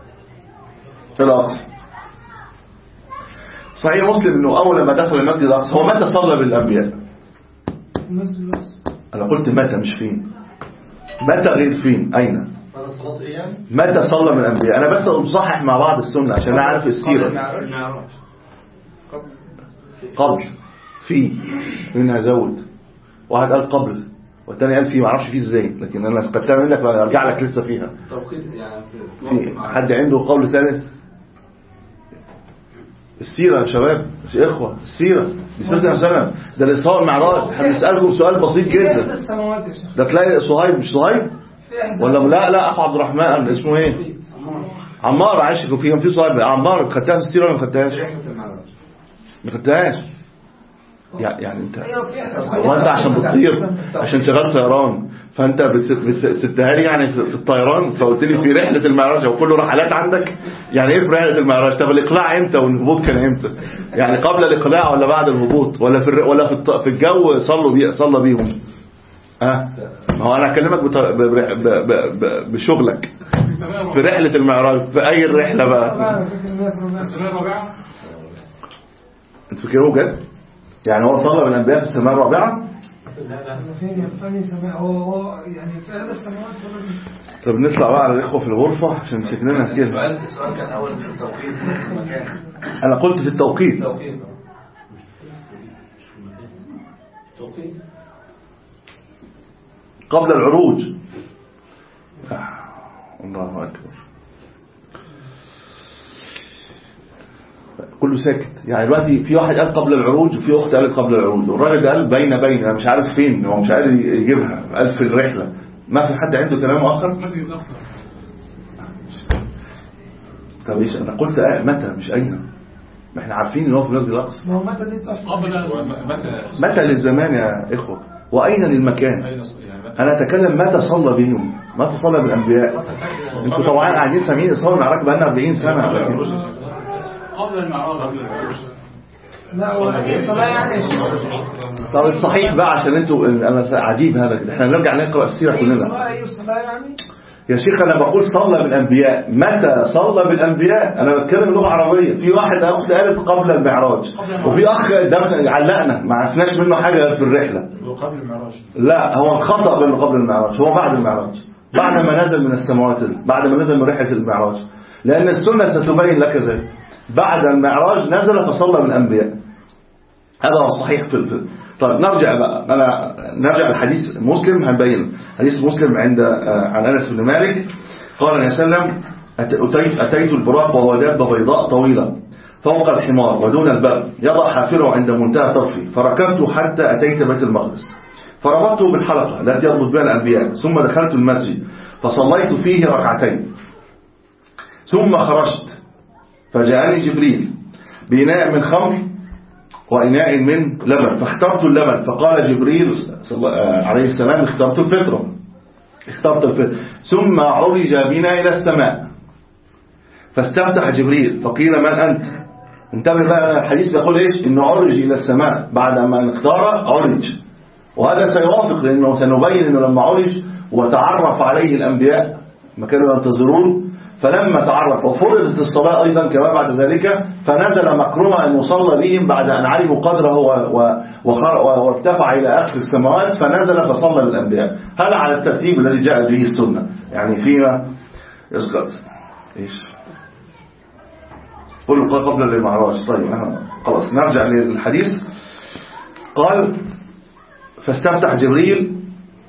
الأقصى. صحيح مسلم انه اول ما دخل المسجد الاقصى هو متى صلى بالانبياء؟ انا قلت متى مش فين. متى غير فين؟ اين؟ متى صلى من الانبياء؟ انا بس اصحح مع بعض السنه عشان انا عارف السيره. قبل في منها زود، واحد قال قبل والثاني قال في، ما اعرفش فيه ازاي، لكن انا استقتها منك وارجع لك لسه فيها. في حد عنده قول ثالث؟ السيرة يا شباب يا إخوة، السيرة بسيرة سنة ده الإسراء والمعراج. هنسألكم سؤال بسيط جدا، ده تلاقي صهيب مش صهيب ولا لا لا أخو عبد الرحمن اسمه إيه؟ عمار. عايش في في صهيب عمار. خدتها في السيرة ولا ما خدتهاش؟ ما خدتهاش. يعني انت وانت عشان بتطير عشان شغال طيران فانت بتسدها لي يعني في الطيران، فقلت لي في رحله المعراج وكله رحلات عندك. يعني ايه في رحله المعراج؟ طب الاقلاع امتى والهبوط كان امتى؟ يعني قبل الاقلاع ولا بعد الهبوط ولا في ولا في في الجو صلوا بي صلى بيهم؟ اه ما هو انا اكلمك بشغلك في رحله المعراج. في اي الرحله بقى؟ انت فاكره جد؟ يعني هو صلى بالانبياء في السماء الرابعه؟ فين فين سماء هو يعني في هذا السماوات صلى. طب نطلع بقى على الاخوه في الغرفه عشان شكلنا كده. السؤال السؤال كان اول في التوقيت في المكان. انا قلت في التوقيت. التوقيت توقيت قبل العروج. الله اكبر. كله ساكت. يعني دلوقتي في واحد قال قبل العروج وفي اخت قالت قبل العروج، والراجل قال بين بين. انا مش عارف فين، هو مش عارف يجيبها. قال في الرحله. ما في حد عنده كلام اخر؟ طب ايش انا قلت آه متى مش اين؟ ما احنا عارفين ان هو في المسجد الاقصى. ما هو متى دي متى متى للزمان يا اخوه، واين للمكان؟ انا اتكلم متى صلى بهم، متى صلى بالانبياء. انتوا طبعا قاعدين سامعين اصرار المعراج بقى لنا أربعين سنه، لكن قبل المعراج. لا هو الصلاه يعني. طب الصحيح بقى عشان انتوا انا عجيب هذا، احنا نرجع نقرا السيره كلنا. الصلاه ايوه الصلاه يعني يا شيخ انا بقول صلى بالانبياء، متى صلى بالانبياء؟ انا بتكلم لغه عربيه. في واحد اخت قالت قبل المعراج، وفي اخ ده علقنا ما عرفناش منه حاجه في الرحله. قبل المعراج. لا هو الخطا بانه قبل المعراج، هو بعد المعراج، بعد ما نزل من السماوات، بعد ما نزل من رحله المعراج، لان السنه ستبين لك ذلك. بعد المعراج نزل فصلى بالانبياء، هذا هو الصحيح في الفيلم. طيب نرجع بقى، أنا نرجع لحديث مسلم هنبين. حديث مسلم عند عن أنس بن مالك قال النبي صلى الله عليه وسلم أتيت, أتيت البراق وهو دابة بيضاء طويلة فوق الحمار ودون البغل يضع حافره عند منتهى طرفه، فركبت حتى أتيت بيت المقدس فربطته بالحلقة التي يربط بها الأنبياء، ثم دخلت المسجد فصليت فيه ركعتين، ثم خرجت فجاءني جبريل بإناء من خمر وإناء من لبن، فاخترت اللبن، فقال جبريل عليه السلام اخترت الفطرة اخترت الفطرة ثم عرج بنا إلى السماء فاستفتح جبريل فقيل من أنت؟ انتبه بقى الحديث بيقول إيش؟ إنه عرج إلى السماء بعد ما اختار عرج، وهذا سيوافق لأنه سنبين إنه لما عرج وتعرف عليه الأنبياء ما كانوا ينتظرون، فلما تعرف وفرضت الصلاة أيضا كما بعد ذلك، فنزل مكرما أن يصلى بهم بعد أن علموا قدره وارتفع إلى آخر السماوات، فنزل فصلى بالأنبياء. هذا على الترتيب الذي جاء به السنة، يعني فيما يذكر إيش قل قبل المعراج. طيب خلاص نرجع للحديث. قال فاستفتح جبريل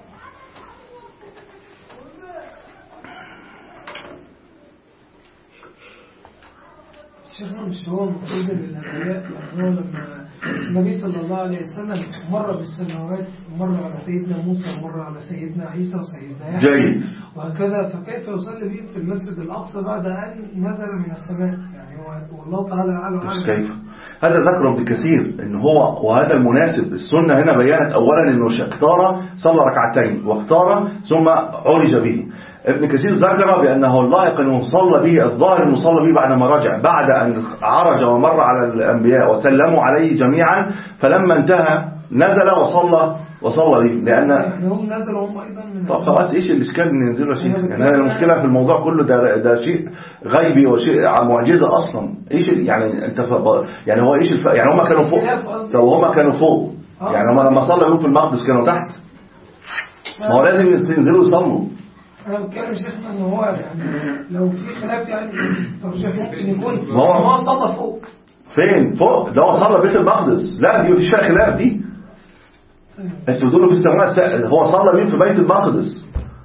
شيخنا مش هو مقصود للأنبياء، يعني هو لما النبي صلى الله عليه وسلم مر بالسماوات، مر على سيدنا موسى ومر على سيدنا عيسى وسيدنا يحيى جيد وهكذا، فكيف يصلي بهم في المسجد الأقصى بعد أن نزل من السماء؟ يعني هو والله تعالى أعلم. كيف هذا ذكر ابن كثير ان هو وهذا المناسب. السنة هنا بيانت اولا انه اختار صلى ركعتين واختار ثم عرج به. ابن كثير ذكر بانه اللائق انه صلى به، الظاهر انه صلى به بعد ما رجع، بعد ان عرج ومر على الانبياء وسلموا عليه جميعا، فلما انتهى نزل وصلى وصلى به، لان يعني هم نزلوا هم ايضا من. طب خلاص ايش الاشكال ان ينزلوا شيء؟ يعني المشكله في الموضوع كله ده ده شيء غيبي وشيء معجزه اصلا. ايش يعني انت يعني هو ايش الف... يعني هم كانوا فوق، طب هم كانوا فوق يعني هم لما صلوا في المقدس كانوا تحت، ما هو لازم ينزلوا يصلوا. انا بتكلم شيخنا ان هو يعني لو في خلاف يعني ترجيح ممكن يكون هو هو صلى فوق. فين فوق؟ ده هو صلى بيت المقدس، لا دي مفيش فيها خلاف دي. انتوا بتقولوا في السماء، هو صلى مين في بيت المقدس؟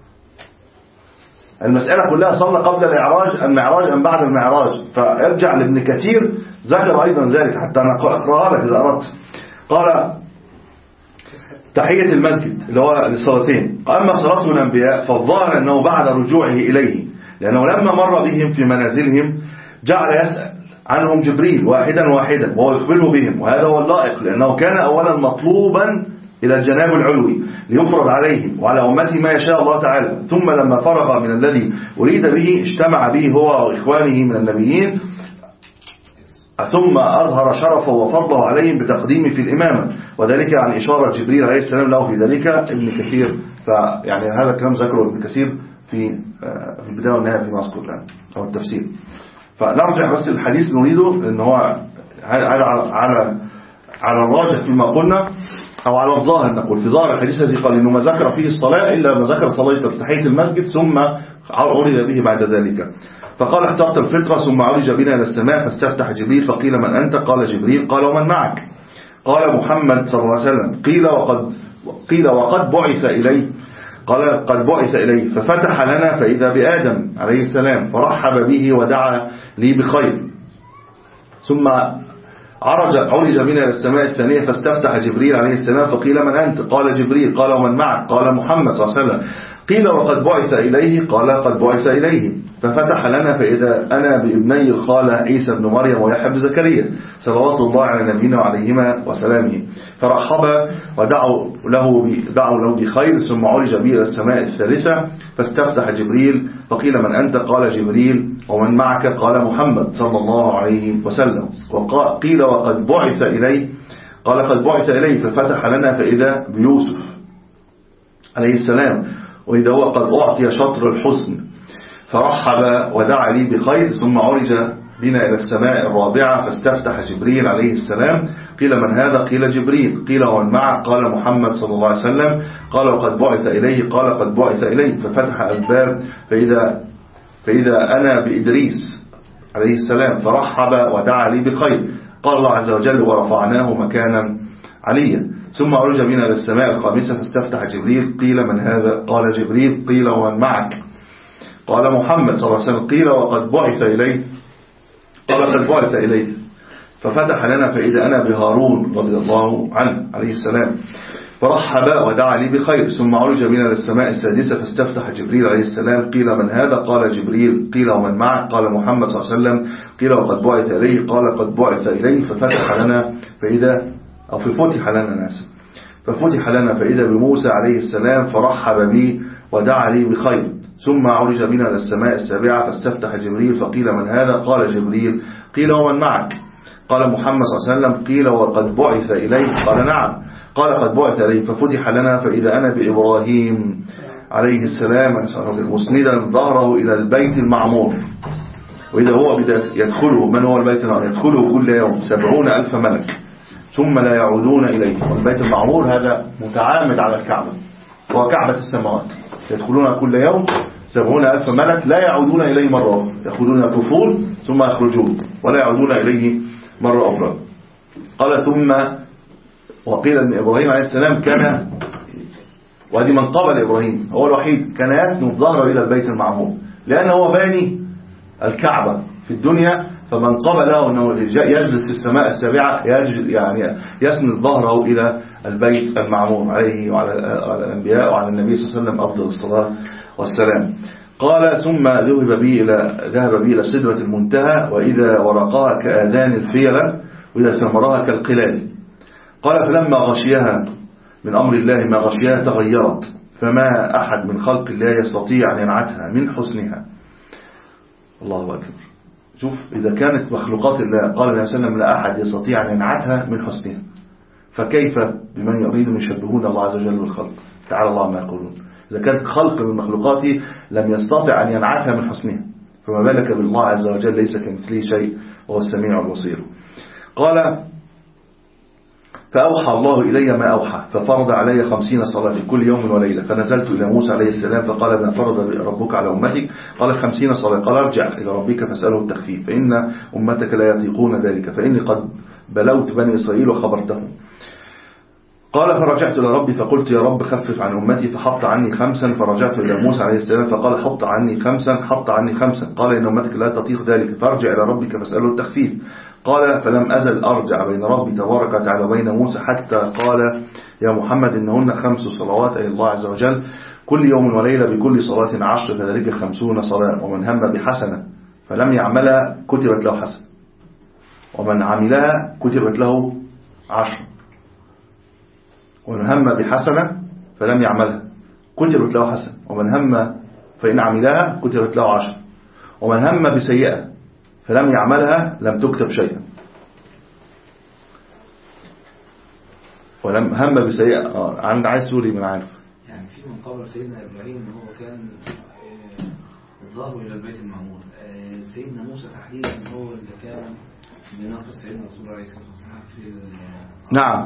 المسألة كلها صلى قبل الإعراج المعراج أم بعد المعراج. فارجع لابن كثير ذكر أيضا ذلك حتى أنا أقرأها لك إذا أردت. قال تحية المسجد اللي هو للصلاتين. أما صلاة الأنبياء فالظاهر أنه بعد رجوعه إليه، لأنه لما مر بهم في منازلهم جعل يسأل عنهم جبريل واحدا واحدا وهو يخبره بهم، وهذا هو اللائق، لأنه كان أولا مطلوبا إلى الجناب العلوي ليفرض عليهم وعلى أمته ما يشاء الله تعالى، ثم لما فرغ من الذي أريد به اجتمع به هو وإخوانه من النبيين، ثم أظهر شرفه وفضله عليهم بتقديمه في الإمامة، وذلك عن إشارة جبريل عليه السلام له في ذلك. ابن كثير فيعني هذا الكلام ذكره ابن كثير في في البداية والنهاية فيما أذكر الآن أو التفسير. فنرجع بس الحديث نريده إن هو على على على الراجح فيما قلنا أو على الظاهر، نقول في ظاهر الحديث الذي قال إنه ما ذكر فيه الصلاة إلا ما ذكر صلاة تحية المسجد ثم عرج به بعد ذلك. فقال اخترت الفطرة ثم عرج بنا إلى السماء فاستفتح جبريل فقيل من أنت؟ قال جبريل. قال ومن معك؟ قال محمد صلى الله عليه وسلم. قيل وقد قيل وقد بعث إليه؟ قال قد بعث إليه. ففتح لنا فإذا بآدم عليه السلام فرحب به ودعا لي بخير. ثم عرج عرج بنا إلى السماء الثانية فاستفتح جبريل عليه السلام فقيل من أنت؟ قال جبريل. قال ومن معك؟ قال محمد صلى الله عليه وسلم. قيل وقد بعث إليه؟ قال قد بعث إليه. ففتح لنا فإذا أنا بابني الخالة عيسى بن مريم ويحيى بن زكريا صلوات الله على نبينا وعليهما وسلامه، فرحب ودعوا له دعوا له بخير. ثم عرج به إلى السماء الثالثة فاستفتح جبريل فقيل من أنت؟ قال جبريل. ومن معك؟ قال محمد صلى الله عليه وسلم. وقيل وقد بعث إليه؟ قال قد بعث إليه. ففتح لنا فإذا بيوسف عليه السلام وإذا هو قد أعطي شطر الحسن، فرحب ودعا لي بخير. ثم عرج بنا إلى السماء الرابعة فاستفتح جبريل عليه السلام. قيل من هذا؟ قيل جبريل. قيل ومن معه؟ قال محمد صلى الله عليه وسلم. قال وقد بعث إليه؟ قال قد بعث إليه. ففتح الباب فإذا, فإذا أنا بإدريس عليه السلام فرحب ودعا لي بخير. قال الله عز وجل ورفعناه مكانا عليا. ثم عرج بنا إلى السماء الخامسة فاستفتح جبريل. قيل من هذا؟ قال جبريل. قيل ومن معك؟ قال محمد صلى الله عليه وسلم قيل وقد بعث إليه قال قد بعث إليه ففتح لنا فإذا أنا بهارون رضي الله عنه عليه السلام فرحب ودعا لي بخير ثم عرج بنا للسماء السادسة فاستفتح جبريل عليه السلام قيل من هذا قال جبريل قيل ومن معه قال محمد صلى الله عليه وسلم قيل وقد بعث إليه قال قد بعث إليه ففتح لنا فإذا أو ففتح لنا ناس ففتح لنا فإذا بموسى عليه السلام فرحب بي ودعا لي بخير ثم عرج بنا للسماء السابعة فاستفتح جبريل فقيل من هذا قال جبريل قيل ومن معك قال محمد صلى الله عليه وسلم قيل وقد بعث إليه قال نعم قال قد بعث إليه ففتح لنا فإذا أنا بإبراهيم عليه السلام مسندا ظهره إلى البيت المعمور وإذا هو يدخله من هو البيت المعمور يدخله كل يوم سبعون ألف ملك ثم لا يعودون إليه والبيت المعمور هذا متعامد على الكعبة وهو كعبة السماوات يدخلون كل يوم سبعون ألف ملك لا يعودون إليه مرة يأخذون يطوفون ثم يخرجون ولا يعودون إليه مرة أخرى قال ثم وقيل أن إبراهيم عليه السلام كان وهذه من قبل إبراهيم هو الوحيد كان يسند ظهره إلى البيت المعمور لأنه هو باني الكعبة في الدنيا فمن قبله أنه يجلس في السماء السابعة يعني يسند ظهره إلى البيت المعمور عليه وعلى الأنبياء وعلى النبي صلى الله عليه وسلم أفضل الصلاة والسلام قال ثم ذهب بي إلى ذهب بي إلى سدرة المنتهى وإذا ورقها كآذان الفيلة وإذا ثمرها كالقلال قال فلما غشيها من أمر الله ما غشيها تغيرت فما أحد من خلق الله يستطيع أن ينعتها من حسنها. الله أكبر. شوف إذا كانت مخلوقات الله قال النبي صلى الله عليه وسلم لا أحد يستطيع أن ينعتها من حسنها فكيف بمن يريد أن يشبهون الله عز وجل بالخلق تعالى الله ما يقولون. إذا كانت خلق من مخلوقاته لم يستطع أن ينعتها من حسنها فما بالك بالله عز وجل ليس كمثله شيء وهو السميع البصير. قال فأوحى الله إلي ما أوحى ففرض علي خمسين صلاة في كل يوم وليلة فنزلت إلى موسى عليه السلام فقال ما فرض ربك على أمتك قال خمسين صلاة قال ارجع إلى ربك فاسأله التخفيف فإن أمتك لا يطيقون ذلك فإني قد بلوت بني إسرائيل وخبرتهم. قال فرجعت إلى ربي فقلت يا رب خفف عن أمتي فحط عني خمسا فرجعت إلى موسى عليه السلام فقال حط عني خمسا حط عني خمسا قال إن أمتك لا تطيق ذلك فارجع إلى ربك فاسأله التخفيف. قال فلم أزل أرجع بين ربي تبارك وتعالى وبين موسى حتى قال يا محمد إنهن خمس صلوات أي الله عز وجل كل يوم وليلة بكل صلاة عشر فذلك خمسون صلاة ومن هم بحسنة فلم يعملها كتبت له حسنة ومن عملها كتبت له عشر ومن هم بحسنة فلم يعملها كتبت له حسنة ومن هم فإن عملها كتبت له عشر ومن هم بسيئة فلم يعملها لم تكتب شيئا ولم هم بسيئة اه عند عايز سوري من عارف يعني في من قبل سيدنا إبراهيم إن هو كان الظهر إلى البيت المعمور سيدنا موسى تحديدا هو اللي كان بيناقش سيدنا رسول الله عليه الصلاة والسلام في نعم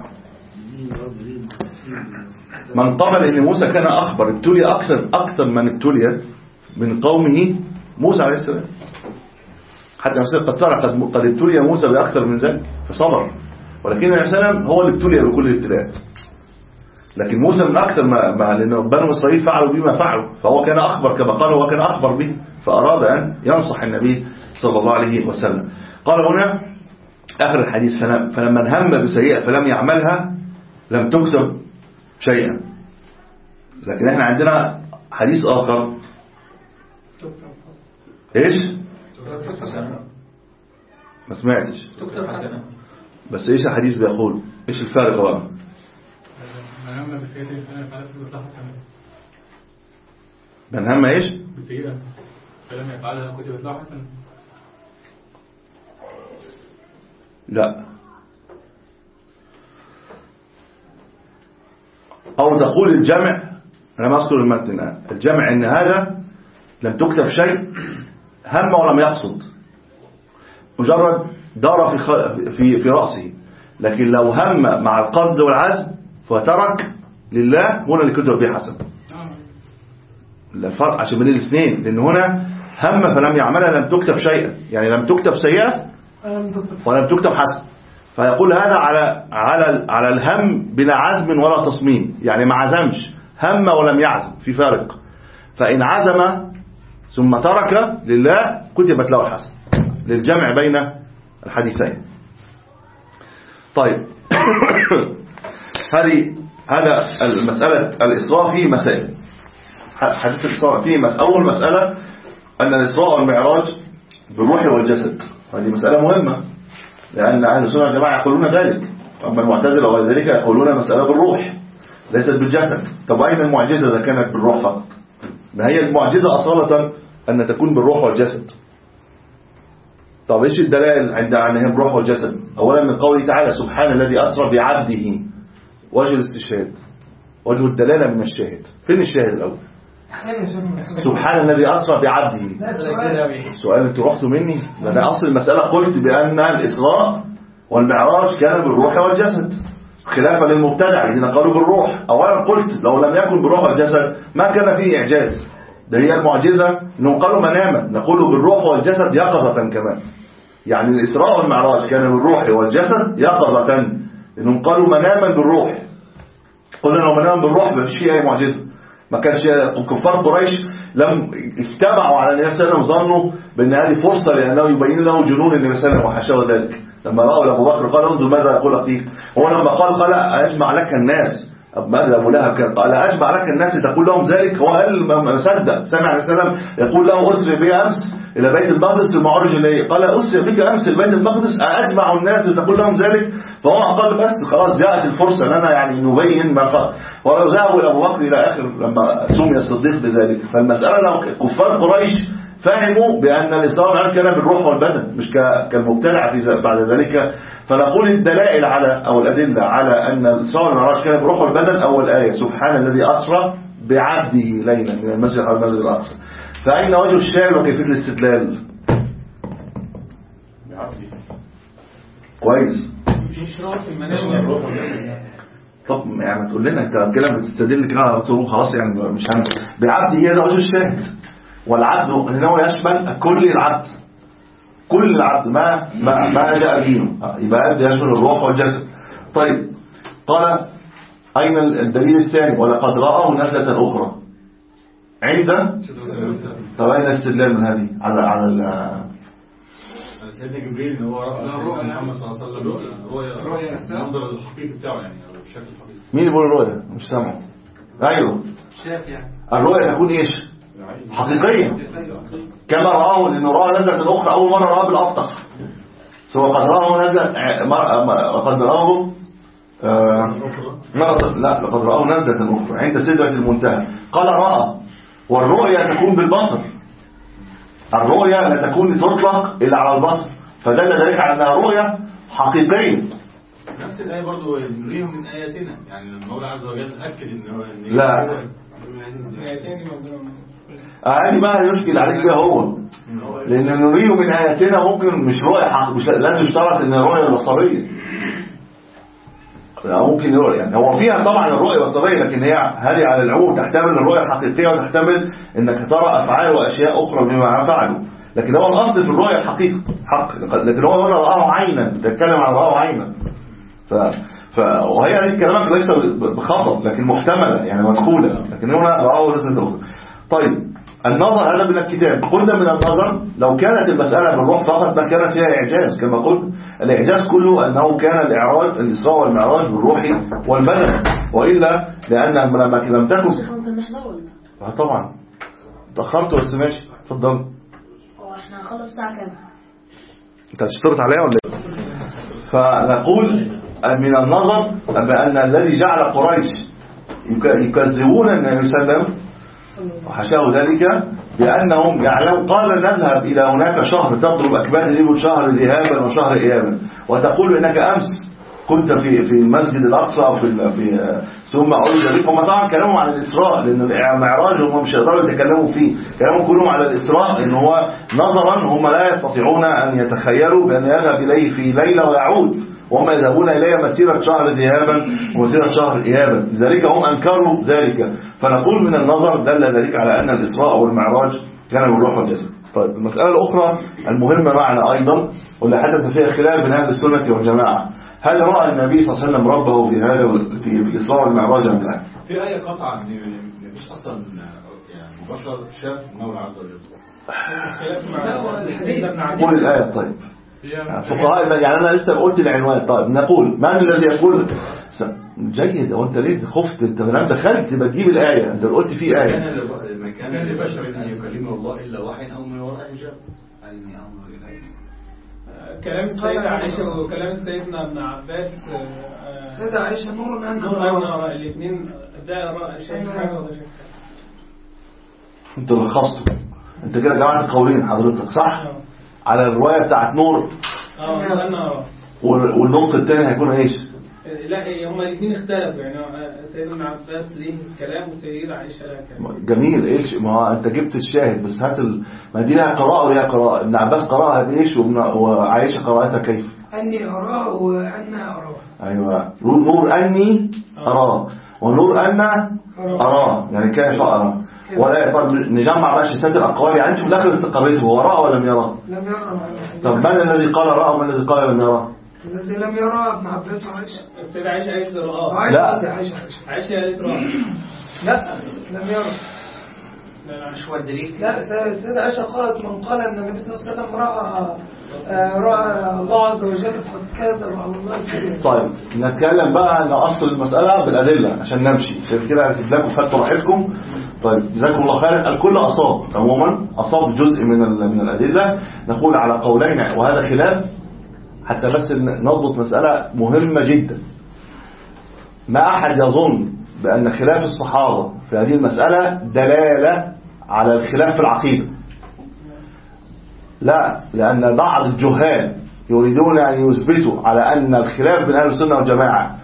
من قبل ان موسى كان اخبر ابتلي اكثر اكثر من ابتلي من قومه موسى عليه السلام حتى قد صار قد قد ابتلي موسى باكثر من ذلك فصبر ولكن النبي صلى الله عليه وسلم هو اللي ابتلي بكل الابتلاءات لكن موسى من اكثر ما, ما لان بنو اسرائيل فعلوا بما فعلوا فهو كان اخبر كما قال هو كان اخبر به فاراد ان ينصح النبي صلى الله عليه وسلم. قال هنا اخر الحديث فلما هم بسيئة فلم يعملها لم تكتب شيئا. لكن احنا عندنا حديث آخر ايش ما سمعتش تكتب حسنة بس ايش الحديث بيقول ايش الفارق بقى من هم بسيئة فلم يفعلها حسنة من هم ايش بسيئة فلم يفعلها كتبت له حسنة لا أو تقول الجمع أنا ما أذكر المتن الآن الجمع إن هذا لم تكتب شيء هم ولم يقصد مجرد دار في في في رأسه لكن لو هم مع القصد والعزم فترك لله هنا اللي كتب به حسن الفرق عشان بين الاثنين لأن هنا هم فلم يعملها لم تكتب شيئا يعني لم تكتب سيئة ولم تكتب حسن فيقول هذا على على على الهم بلا عزم ولا تصميم يعني ما عزمش هم ولم يعزم في فارق فإن عزم ثم ترك لله كتبت له الحسنة، للجمع بين الحديثين. طيب هذه هذا المسألة الإسراء فيه مسائل. حديث الإسراء فيه مسألة. أول مسألة أن الإسراء والمعراج بالروح والجسد، هذه مسألة مهمة لأن أهل السنة والجماعة يقولون ذلك، أما المعتزلة وغير ذلك يقولون مسألة بالروح ليست بالجسد. طب أين المعجزة إذا كانت بالروح فقط؟ ما هي المعجزة أصالة أن تكون بالروح والجسد. طب إيش الدلائل عند أنها بالروح والجسد؟ أولا من قوله تعالى سبحان الذي أسرى بعبده، وجه الاستشهاد، وجه الدلالة من الشاهد. فين الشاهد الأول؟ سبحان الذي أسرى بعبده. السؤال انتوا رحتوا مني، لأن أصل المسألة قلت بأن الإسراء والمعراج كان بالروح والجسد خلافا للمبتدع الذين قالوا بالروح. أولا قلت لو لم يكن بالروح والجسد ما كان فيه إعجاز، ده هي المعجزة إنهم قالوا مناما، نقول بالروح والجسد يقظة كمان. يعني الإسراء والمعراج كان بالروح والجسد يقظة، إنهم قالوا مناما بالروح. قلنا لو مناما بالروح ما فيش فيه أي معجزة. ما كانش كفار قريش لم اجتمعوا على النبي صلى الله عليه وسلم ظنوا بأن هذه فرصة لأنه يبين له جنون النبي صلى الله عليه وسلم وحاشاه ذلك. لما رأوا أبو بكر قال انظر ماذا يقول أخيك. هو لما قال قال أجمع لك الناس، ماذا أبو لهب كان قال أجمع لك الناس تقول لهم ذلك. هو قال ما صدق، سمع عليه السلام يقول له أسري بي أمس إلى بيت المقدس المعرج إليه، قال أسري بك أمس البيت المقدس أجمع الناس تقول لهم ذلك. فهو قال بس خلاص جاءت الفرصة لنا يعني نبين ما قال. ولو ذهبوا إلى أبو بكر إلى آخر لما سمي الصديق بذلك. فالمسألة لو كفار قريش فهموا بأن الإسراء كان بالروح والبدن مش كالمبتدع في بعد ذلك. فنقول الدلائل على أو الأدلة على أن الإسراء والمعراج كان بالروح والبدن. أول آية سبحان الذي أسرى بعبده ليلا من المسجد إلى المسجد الأقصى. فأين وجه الشاعر وكيفية الاستدلال؟ كويس. طب يعني تقول لنا انت كده بتستدل كده تقول خلاص يعني مش عارف بعبده هي ده وجه الشاهد. والعبد هنا يشمل كل العبد، كل العبد ما ما ما جاء دينه، يبقى عبد يشمل الروح والجسد. طيب قال أين الدليل الثاني؟ ولقد رآه نزلة أخرى عند. طب أين الاستدلال من هذه على على سيدنا جبريل ان هو رأى محمد صلى الله عليه وسلم رؤيا المنظر الحقيقي بتاعه يعني او الشكل الحقيقي. مين يقول الرؤيا؟ مش سامعه. ايوه شاف يعني الرؤيا تكون ايش؟ حقيقيه كما رآه، لانه رأى نزلة اخرى اول مره رآه بالابطح، سواء قد رآه نزلة قد رآه آه لا لقد رآه نزلة اخرى عند سدرة المنتهى. قال رأى، والرؤيا تكون بالبصر، الرؤيا لا تكون تطلق إلا على البصر، فدل ذلك على أنها رؤيا حقيقية. نفس الآية برضو نريهم من آياتنا، يعني المولى عز وجل أكد إنه لا هذه بقى يشكل عليك بها هو، لأن نريهم من آياتنا ممكن مش رؤيا حق، مش لازم يشترط إن الرؤيا البصرية ممكن يرؤيا، يعني هو فيها طبعا الرؤيا البصرية، لكن هي هذه على العموم تحتمل الرؤيا الحقيقية وتحتمل انك ترى افعال واشياء اخرى بما فعلوا، لكن هو الاصل في الرؤيا الحقيقة حق، لكن هو هنا رآه عينا، تتكلم عن رآه عينا. ف ف وهي هذه كلامك ليس بخطأ لكن محتملة يعني مدخولة، لكن هنا رآه نزلة اخرى. طيب النظر هذا من الكتاب، قلنا من النظر لو كانت المسألة بالروح فقط ما كانت فيها إعجاز، كما قلت الإعجاز كله أنه كان الإعراج الإسراء والمعراج بالروح والبدن، وإلا لأن لما لم تكن طبعا تأخرت بس ماشي اتفضل. هو احنا هنخلص الساعة كام؟ انت هتشترط عليها ولا ايه؟ فنقول من النظر بأن الذي جعل قريش يكذبون النبي صلى الله عليه وسلم وحشاه ذلك بأنهم يعلمون، قال نذهب إلى هناك شهر تضرب أكباد الإبل شهر ذهابا وشهر إيابا، وتقول إنك أمس كنت في في المسجد الأقصى في في ثم عرج بك. هم طبعا كلامهم على الإسراء لأن المعراج هم مش يقدروا يتكلموا فيه، كلامهم كلهم على الإسراء إن هو نظرا هم لا يستطيعون أن يتخيلوا بأن يذهب إليه في ليلة ويعود، وهم يذهبون إليه مسيرة شهر ذهابا ومسيرة شهر إيابا، لذلك هم أنكروا ذلك. فنقول من النظر دل ذلك على أن الإسراء والمعراج كان بالروح والجسد. طيب المسألة الأخرى المهمة معنا أيضا واللي حدث فيها خلاف بين أهل السنة والجماعة، هل رأى النبي صلى الله عليه وسلم ربه في هذا في الإسراء والمعراج أم لا؟ في آية قطعة إن مفيش أصلا يعني البشر شاف المولى عز وجل. قول الآية طيب. فقهاء يعني أنا لسه قلت العنوان. طيب نقول من الذي يقول جيد؟ وانت ليه خفت؟ انت لما دخلت تبقى تجيب الآية، انت قلت في آية. ما كان لبشر أن يكلمه الله إلا وحي أو من وراء حجاب. أني أنظر إليك. كلام السيدة عائشة وكلام سيدنا ابن عباس. السيدة عائشة نور أن نور الاثنين ده شايف حاجة ولا شايف حاجة. انت لخصته، انت كده جمعت قولين حضرتك صح؟ على الرواية بتاعت نور اه انا والنقطة الثانية هيكون ايش؟ لا هما الاثنين اختلفوا، يعني سيدنا ابن عباس ليه كلام وسيدة عائشة لها كلام. جميل. ايش ما هو انت جبت الشاهد، بس هات ال... ما دي لها قراءة ولها قراءة. ابن عباس قراءها بايش وابن... وعائشة قراءتها كيف؟ اني اراه وانا اراه. ايوه نور اني اراه ونور انا اراه، يعني كيف اراه. ولا طب نجمع بقى شتات الاقوال، يعني انتوا في الاخر استقريتوا هو رأى ولا لم يرى؟ لم يرى. طب من الذي قال رأى ومن الذي قال لم يرى؟ الذي لم يرى ابن عباس وعائشة. السيدة عائشة قالت رأى. لا عائشة عائشة قالت رأى. لا لم يرى. مش هو الدليل. لا السيدة عائشة قالت من قال ان النبي صلى الله عليه وسلم رأى رأى الله عز وجل فقد كذب على الله الكريم. طيب نتكلم بقى عن اصل المسألة بالأدلة عشان نمشي، عشان كده هسيب لكم خدتوا راحتكم. طيب جزاكم الله خير. الكل أصاب عموما، أصاب جزء من من الأدلة. نقول على قولين وهذا خلاف، حتى بس نضبط مسألة مهمة جدا. ما أحد يظن بأن خلاف الصحابة في هذه المسألة دلالة على الخلاف في العقيدة. لا، لأن بعض الجهال يريدون أن يثبتوا على أن الخلاف بين أهل السنة والجماعة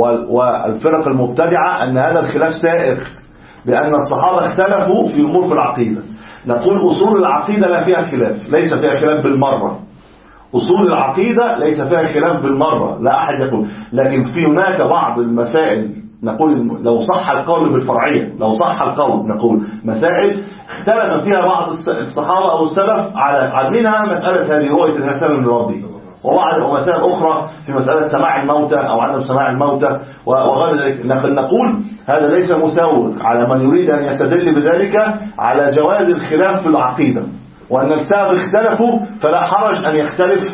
والفرق المبتدعة أن هذا الخلاف سائر، بأن الصحابة اختلفوا في أمور في العقيدة. نقول أصول العقيدة لا فيها خلاف، ليس فيها خلاف بالمرة. أصول العقيدة ليس فيها خلاف بالمرة، لا أحد يقول. لكن في هناك بعض المسائل نقول لو صح القول بالفرعية، لو صح القول نقول مسائل اختلف فيها بعض الصحابة أو السلف على منها مسألة هذه رؤية النبي صلى الله عليه وسلم، وبعض ومسائل أخرى في مسألة سماع الموتى أو عدم سماع الموتى وغير ذلك. نقول هذا ليس مساوغ على من يريد أن يستدل بذلك على جواز الخلاف في العقيدة، وأن السلف اختلفوا فلا حرج أن يختلف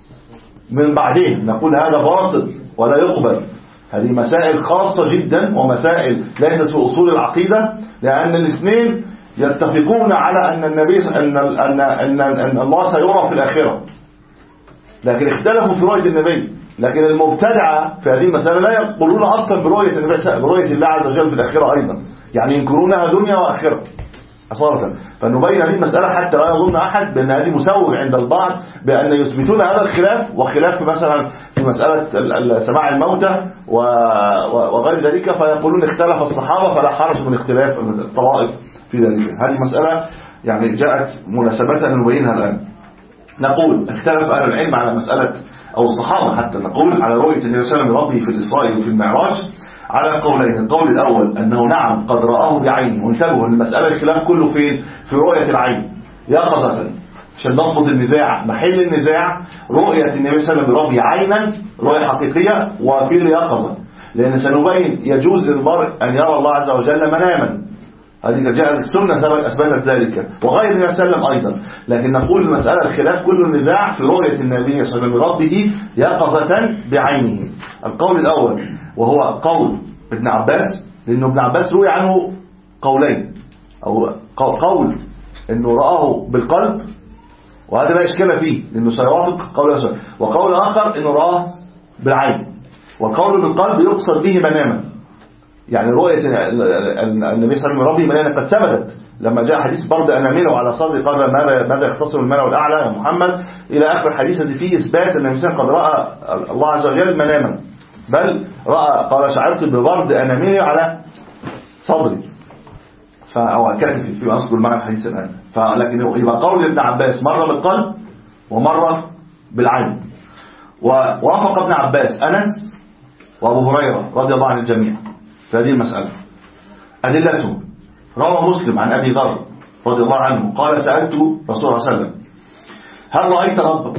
من بعدين. نقول هذا باطل ولا يقبل. هذه مسائل خاصة جدا ومسائل ليست في أصول العقيدة، لأن الاثنين يتفقون على أن النبي أن أن أن, أن الله سيرى في الآخرة، لكن اختلفوا في رؤية النبي. لكن المبتدعة في هذه المسألة لا يقولون أصلا برؤية النبي برؤية الله عز وجل في الآخرة أيضا، يعني ينكرونها دنيا وآخرة أصالة. فنبين هذه المسألة حتى لا يظن أحد بأن هذه مسوغ عند البعض بأن يثبتون هذا الخلاف، وخلاف مثلا في مسألة سماع الموتى وغير ذلك، فيقولون اختلف الصحابة فلا حرج من اختلاف الطوائف في ذلك. هذه مسألة يعني جاءت مناسبتها نبينها الآن. نقول اختلف أهل العلم على مسألة أو الصحابة حتى نقول على رؤية النبي صلى الله عليه وسلم ربه في الإسراء وفي المعراج على قولين. القول الأول أنه نعم قد رآه بعينه، وانتبهوا المسألة الخلاف كله في في رؤية العين يقظة عشان نضبط النزاع. محل النزاع رؤية النبي صلى الله عليه وسلم بربه عينا رؤية حقيقية وفي اليقظة، لأن سنبين يجوز للمرء أن يرى الله عز وجل مناما، هذه جاءت السنة أثبتت ذلك، وغير النبي صلى الله عليه وسلم أيضا. لكن نقول المسألة الخلاف كل النزاع في رؤية النبي صلى الله عليه وسلم ربه يقظة بعينه. القول الأول وهو قول ابن عباس، لأنه ابن عباس روي عنه قولين، أو قول أنه رآه بالقلب وهذا لا إشكال فيه لأنه سيوافق قول أسر، وقول آخر أنه رآه بالعين. والقول بالقلب يقصد به مناما، يعني رؤية النبي صلى الله عليه وسلم ربه مناما قد ثبتت لما جاء حديث برد أنامله على صدري قال ماذا ماذا يختصر الملأ الأعلى يا محمد إلى آخر الحديث الذي فيه إثبات أن النبي صلى الله عليه وسلم قد رأى الله عز وجل مناما، بل رأى قال شعرت ببرد أنامله على صدري أو كتفي فيما أذكر معنا الحديث الآن. فلكن يبقى قول ابن عباس مرة بالقلب ومرة بالعين. ووافق ابن عباس أنس وأبو هريرة رضي الله عن الجميع في هذه المسألة. أدلته روى مسلم عن أبي ذر رضي الله عنه قال سألت رسول الله صلى الله عليه وسلم هل رأيت ربك؟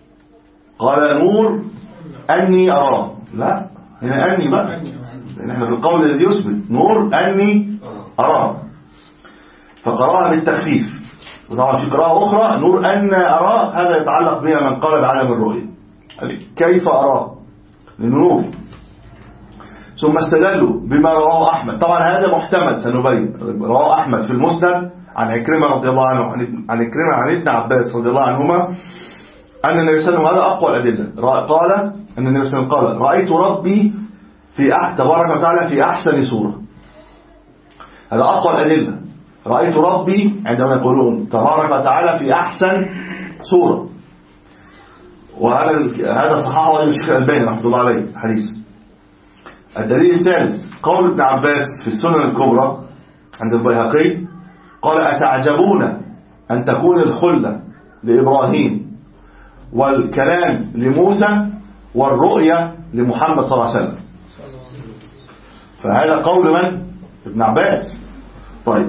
قال نور أني أراه. لا هنا أني بقى، لأن احنا في القول الذي يثبت نور أني أراه. فقراها بالتخفيف. وطبعا في قراءة أخرى نور أن أراه، هذا يتعلق بها من قال بعدم الرؤية، كيف أراه لنور. ثم استدلوا بما رواه أحمد، طبعا هذا محتمل سنبين، رواه أحمد في المسند عن عكرمة رضي الله عنه، عن عكرمة عن ابن عباس رضي الله عنهما أن النبي صلى الله عليه وسلم، هذا أقوى الأدلة، قال أن النبي صلى الله عليه وسلم قال رأيت ربي في أحد تبارك وتعالى في أحسن صورة. هذا أقوى الأدلة، رأيت ربي عندما يقولون تبارك وتعالى في أحسن صورة. وهذا هذا صححه الشيخ الألباني رحمه الله عليه الحديث. الدليل الثالث قول ابن عباس في السنن الكبرى عند البيهقي قال أتعجبون أن تكون الخلة لإبراهيم والكلام لموسى والرؤية لمحمد صلى الله عليه وسلم. فهذا قول من؟ ابن عباس. طيب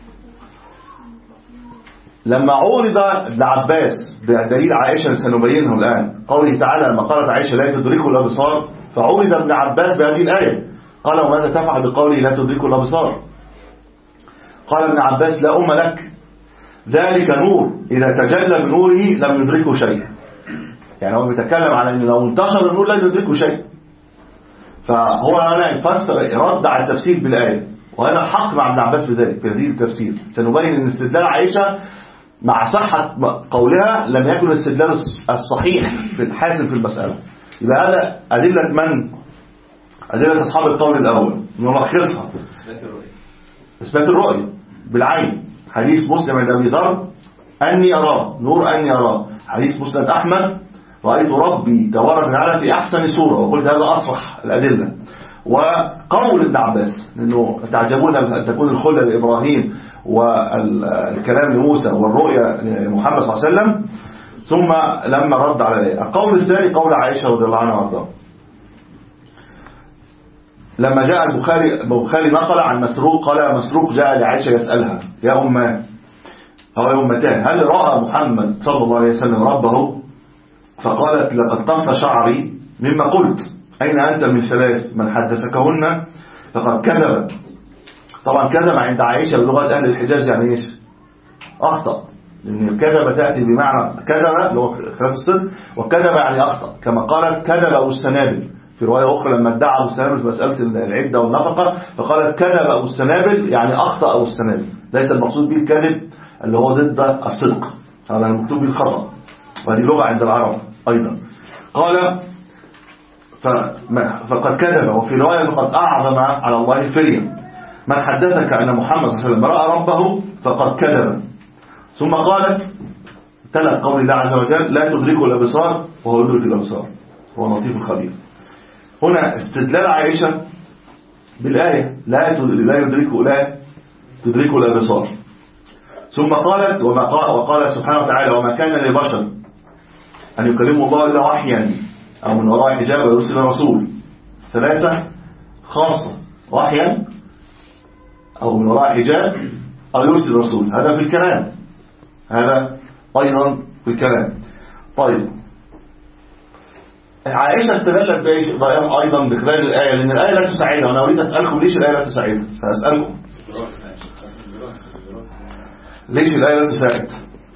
لما عورض ابن عباس بدليل عائشة سنبينه الآن، قوله تعالى لما قالت عائشة لا تدركه الأبصار، فعورض ابن عباس بهذه الآية قال وماذا تفعل بقوله لا تدركه الأبصار؟ قال ابن عباس لا أم لك، ذلك نور إذا تجلى بنوره لم يدركه شيء. يعني هو بيتكلم على أن لو انتشر النور لا يدركه شيء. فهو هنا يفسر رد على التفسير بالآية، وهذا الحق مع ابن عباس بذلك في هذه التفسير. سنبين أن استدلال عائشة مع صحة قولها لم يكن الاستدلال الصحيح في الحاسم في المسألة. يبقى هذا أدلة من؟ أدلة أصحاب القول الأول نلخصها: إثبات الرؤية بالعين، حديث مسلم عند أبي ذر أني أراه، نور أني أراه. حديث مسلم أحمد رأيت ربي تبارك وتعالى في أحسن صورة، وقلت هذا أصح الأدلة. وقول ابن عباس أنه تعجبون أن تكون الخلة لإبراهيم والكلام لموسى والرؤية لمحمد صلى الله عليه وسلم. ثم لما رد على الآية القول الثاني قول عائشة رضي الله عنها وارضاها، لما جاء البخاري البخاري نقل عن مسروق قال مسروق جاء لعائشة يسألها يا أمه أو يا أمتان هل رأى محمد صلى الله عليه وسلم ربه؟ فقالت لقد طف شعري مما قلت، أين أنت من ثلاث من حدثكهن فقد كذب. طبعا كذب عند عائشة بلغة أهل الحجاز يعني إيش؟ أخطأ، لأن الكذب تأتي بمعنى كذب اللي هو خلاف الصدق، وكذب يعني أخطأ، كما قالت كذب أبو السنابل في رواية أخرى لما ادعى أبو السنابل في مسألة العدة والنفقة، فقالت كذب أبو السنابل يعني أخطأ أبو السنابل، ليس المقصود به الكذب اللي هو ضد الصدق، هذا المكتوب به الخطأ، وهذه لغة عند العرب أيضا. قال فقد كذب، وفي رواية فقد أعظم على الله فريا، من حدثك أن محمد صلى الله عليه وسلم رأى ربه فقد كذب. ثم قالت تلت قول الله عز وجل لا تدركه الأبصار وهو يدرك الأبصار هو اللطيف الخبير. هنا استدلال عائشة بالآية لا لا يدركه لا تدركه الأبصار. ثم قالت وما قال وقال سبحانه وتعالى وما كان لبشر أن يكلمه الله إلا وحيا أو من وراء حجاب ويرسل رسول، ثلاثة خاصة، وحيا أو من وراء حجاب أو يرسل رسول، هذا في الكلام، هذا أيضا في الكلام. طيب عائشة استدلت أيضا بخلال الآية، لأن الآية لا تساعدها، وأنا أريد أسألكم ليش الآية لا تساعدها؟ سأسألكم ليش الآية لا تساعد؟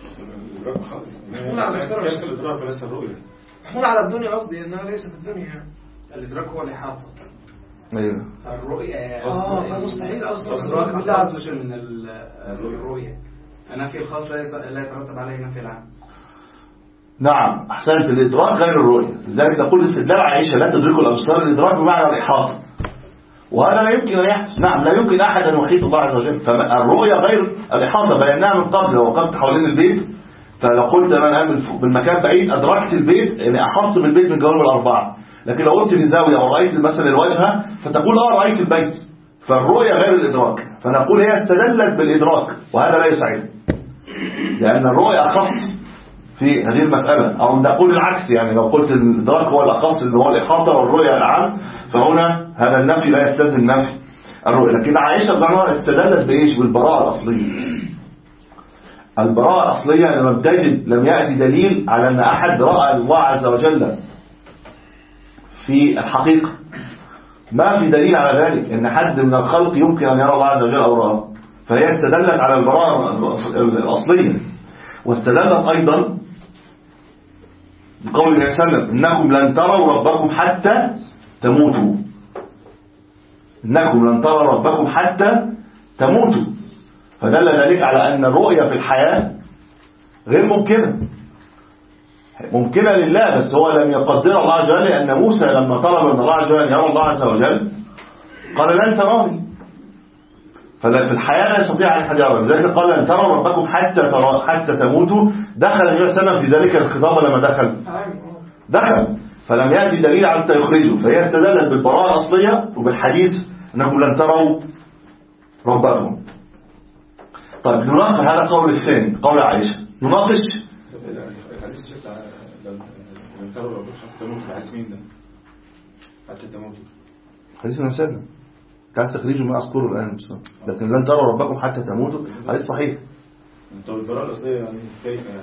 محمول على الدنيا، قصدي انها ليست الدنيا، الادراك هو الاحاطه. ايوه الرؤيه اه فمستحيل اصلا الادراك بالله عز وجل من الرؤيه، فنفي الخاص لا يترتب عليه نفي العام. نعم احسنت، الادراك غير الرؤيه، لذلك نقول استدلال عائشه لا تدرك الابصار الادراك بمعنى الاحاطه، وهذا لا يمكن ان يحدث. نعم لا يمكن احد ان يحيط الله عز وجل، فالرؤيه غير الاحاطه بيناها من قبل. لو وقفت حوالين البيت فلو قلت انا بالمكان بعيد ادركت البيت، يعني احطت بالبيت من جوانب الاربعه، لكن لو قلت في زاويه ورأيت مثلا الوجهه فتقول اه رأيت البيت، فالرؤيه غير الادراك، فنقول هي استدلت بالادراك وهذا لا يساعد، لان الرؤيه اخص في هذه المساله، او نقول العكس، يعني لو قلت الادراك هو الاخص اللي هو الاحاطه والرؤيه الاعم، فهنا هذا النفي لا يستلزم نفي الرؤيه. لكن عائشه رضي الله عنها استدلت بايش؟ بالبراءه الاصليه. البراءة الأصلية لما بتجد لم يأتي دليل على أن أحد رأى الله عز وجل في الحقيقة، ما في دليل على ذلك أن حد من الخلق يمكن أن يرى الله عز وجل أو رأى، فهي استدلت على البراءة الأصلية، واستدلت أيضا بقول النبي صلى الله عليه وسلم إنكم لن تروا ربكم حتى تموتوا، إنكم لن تروا ربكم حتى تموتوا، فدل ذلك على أن الرؤية في الحياة غير ممكنة، ممكنة لله بس هو لم يقدر الله عز وجل، لأن موسى لما طلب من الله عز وجل يرى الله عز وجل قال لن تراني، ففي الحياة لا يستطيع أن أحد يرى، لذلك قال لن تروا ربكم حتى ترى حتى تموتوا. دخل النبي صلى الله عليه وسلم في ذلك الخطاب لما دخل دخل فلم يأتي دليل حتى يخرجه، فهي استدلت بالبراءة الأصلية وبالحديث أنكم لن تروا ربكم. طيب نناقش هذا القول الثاني، قول عائشة، نناقش الحديث لن تروا ربكم حتى تموتوا، عايز مين ده؟ حتى تموتوا حديث المسلم تعال تخرجوا ما أذكره الآن بس. لكن لن تروا ربكم حتى تموتوا حديث صحيح. طب البراءة الأصلية يعني كيف يعني؟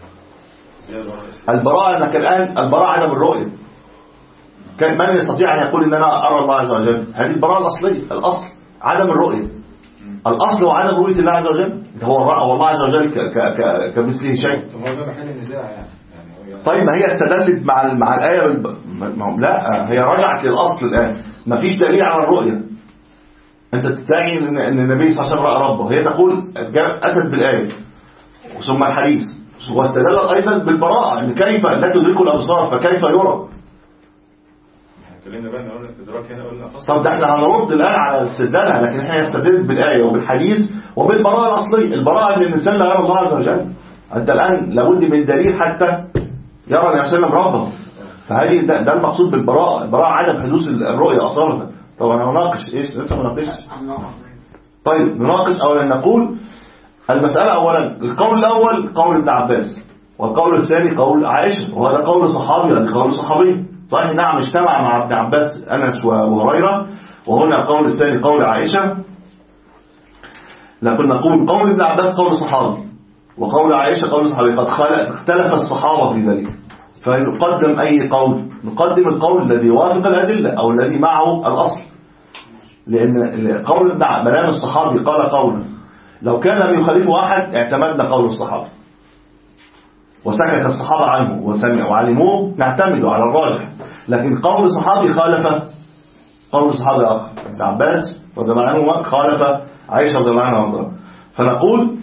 البراءة أنك الآن البراءة عدم الرؤية، كان من يستطيع أن يقول إن أنا أرى الله عز وجل؟ هذه البراءة الأصلية، الأصل عدم الرؤية، الأصل هو عدم رؤية الله عز وجل، هو الله عز وجل كمثله شيء. طب هو ده محل النزاع يعني. طيب ما هي استدلت مع مع الآية بالب... لا هي رجعت للأصل الآن، ما فيش دليل على الرؤية. أنت تدعي أن النبي صلى الله عليه وسلم رأى ربه، هي تقول أتت بالآية ثم الحديث، واستدلت أيضا بالبراءة أن كيف لا تدرك الأبصار فكيف يرى. اتكلمنا بقى قلنا الإدراك هنا قلنا طب ده احنا هنرد الآن على استدلالها، لكن احنا استدلت بالآية وبالحديث وبالبراءة الأصلية. البراءة أن الإنسان لا يرى الله عز وجل، أنت الآن لابد من دليل حتى يرى النبي صلى الله عليه وسلم ربه، فهذه ده, ده المقصود بالبراءة. البراءة عدم حدوث الرؤية أصلا. طبعا هنناقش ايش لسه ما ناقشش. طيب نناقش اولا، نقول المسألة اولا القول الاول قول ابن عباس، والقول الثاني قول عائشة، وهذا قول صحابي هذا قول صحابي صحيح، نعم اجتمع مع ابن عباس انس وهريرة، وهنا القول الثاني قول عائشة. لكن نقول قول ابن عباس قول صحابي وقول عائشة قول صحابي، قد اختلف الصحابة في ذلك، فنقدم أي قول؟ نقدم القول الذي يوافق الأدلة أو الذي معه الأصل، لأن قول ابن ملام الصحابي قال قولا لو كان لم يخالفه أحد اعتمدنا قول الصحابي، وسكت الصحابة عنه وسمعوا وعلموه نعتمد على الراجح، لكن قول الصحابي خالف قول الصحابي آخر، ابن عباس رضي الله عنه خالف عائشة رضي الله عنها، فنقول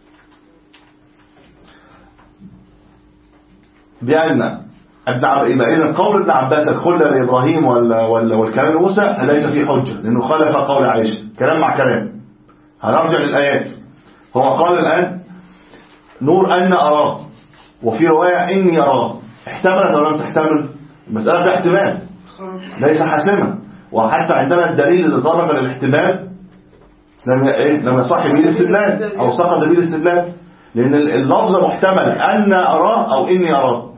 بأن ابن عباس إذا قول ابن عباس الخلة لإبراهيم ولا ولا والكلام موسى ليس فيه حجة، لأنه خالف قول عائشة، كلام مع كلام. هنرجع للآيات. هو قال الآن نور أن أراه، وفي رواية إني أراه، احتملت ولا لم تحتمل؟ المسألة في احتمال ليس حاسمة، وحتى عندنا الدليل اللي تطرق للاحتمال لم إيه لم يصح به الاستدلال أو سقط به الاستدلال، لأن اللفظ محتمل أن أراه أو إني أراه،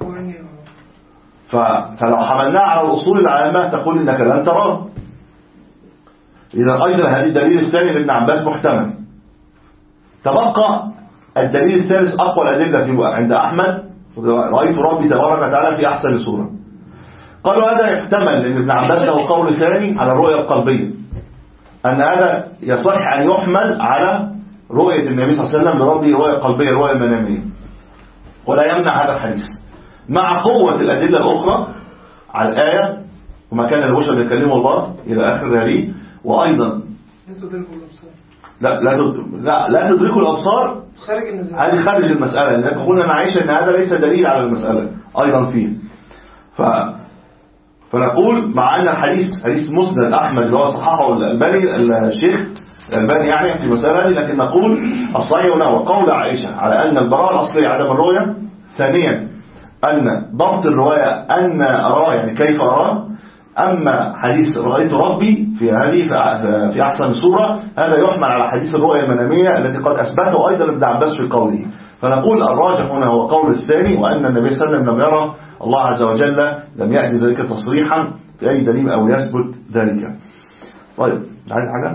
فلو حملناه على الأصول العامة تقول إنك لن تراه. إذا أيضا هذه الدليل الثاني لابن عباس محتمل. تبقى الدليل الثالث أقوى الأدلة في عند أحمد، رأيت ربي تبارك وتعالى في أحسن صورة. قالوا هذا يحتمل لأن ابن عباس له قول ثاني على الرؤية القلبية، أن هذا يصح أن يحمل على رؤية النبي صلى الله عليه وسلم لربه رؤية قلبية رؤية منامية، ولا يمنع هذا الحديث مع قوة الأدلة الأخرى على الآية وما كان البشر يكلموا الله إلى آخر هذه. وأيضا لا لا لا لا تدركوا الأبصار خارج النزاع، هذه خارج المسألة، لأن قلنا مع عائشة أن هذا ليس دليل على المسألة أيضا فيه. ف فنقول مع أن الحديث حديث مسند أحمد اللي هو صححه الألباني الشيخ الألباني يعني في المسألة دي، لكن نقول الصحيح هنا وقول عائشة على أن البراءة الأصلية عدم الرؤية. ثانيا أن ضبط الرواية أن أراه يعني كيف أراه، أما حديث رأيت ربي في هذه في أحسن صورة هذا يحمل على حديث الرؤية المنامية التي قد أثبته أيضا ابن عباس في قوله. فنقول الراجح هنا هو قول الثاني، وأن النبي صلى الله عليه وسلم لم يرى الله عز وجل، لم يأتي ذلك تصريحا في أي دليل أو يثبت ذلك. طيب عايز حاجة؟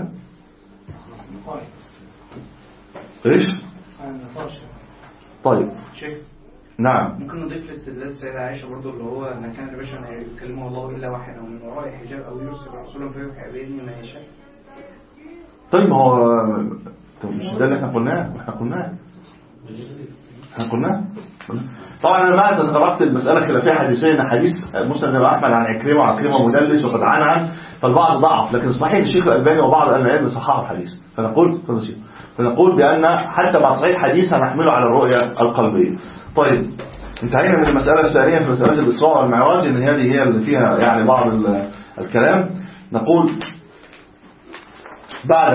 إيش؟ طيب شيخ نعم ممكن نضيف لاستدلال سيدة عائشة برضو اللي هو ان كان البشر يكلمه الله الا واحد او من وراء حجاب او يرسل رسولا فيوحي بإذنه ما يشاء. طيب هو مش ده اللي احنا قلناه احنا قلناه احنا قلناه طبعا انا ما تطرقت المساله خلافيه حديثيه ان حديث مسند بن احمد عن عكرمه وعكرمه مدلس وقد عنعن فالبعض ضعف، لكن صحيح الشيخ الالباني وبعض اهل العلم صححوا الحديث. فنقول فنقول بان حتى مع صحيح الحديث هنحمله على الرؤيه القلبيه. طيب انتهينا من المساله الثانيه في مساله الاسراء والمعراج، ان هذه هي اللي فيها يعني بعض الكلام. نقول بعد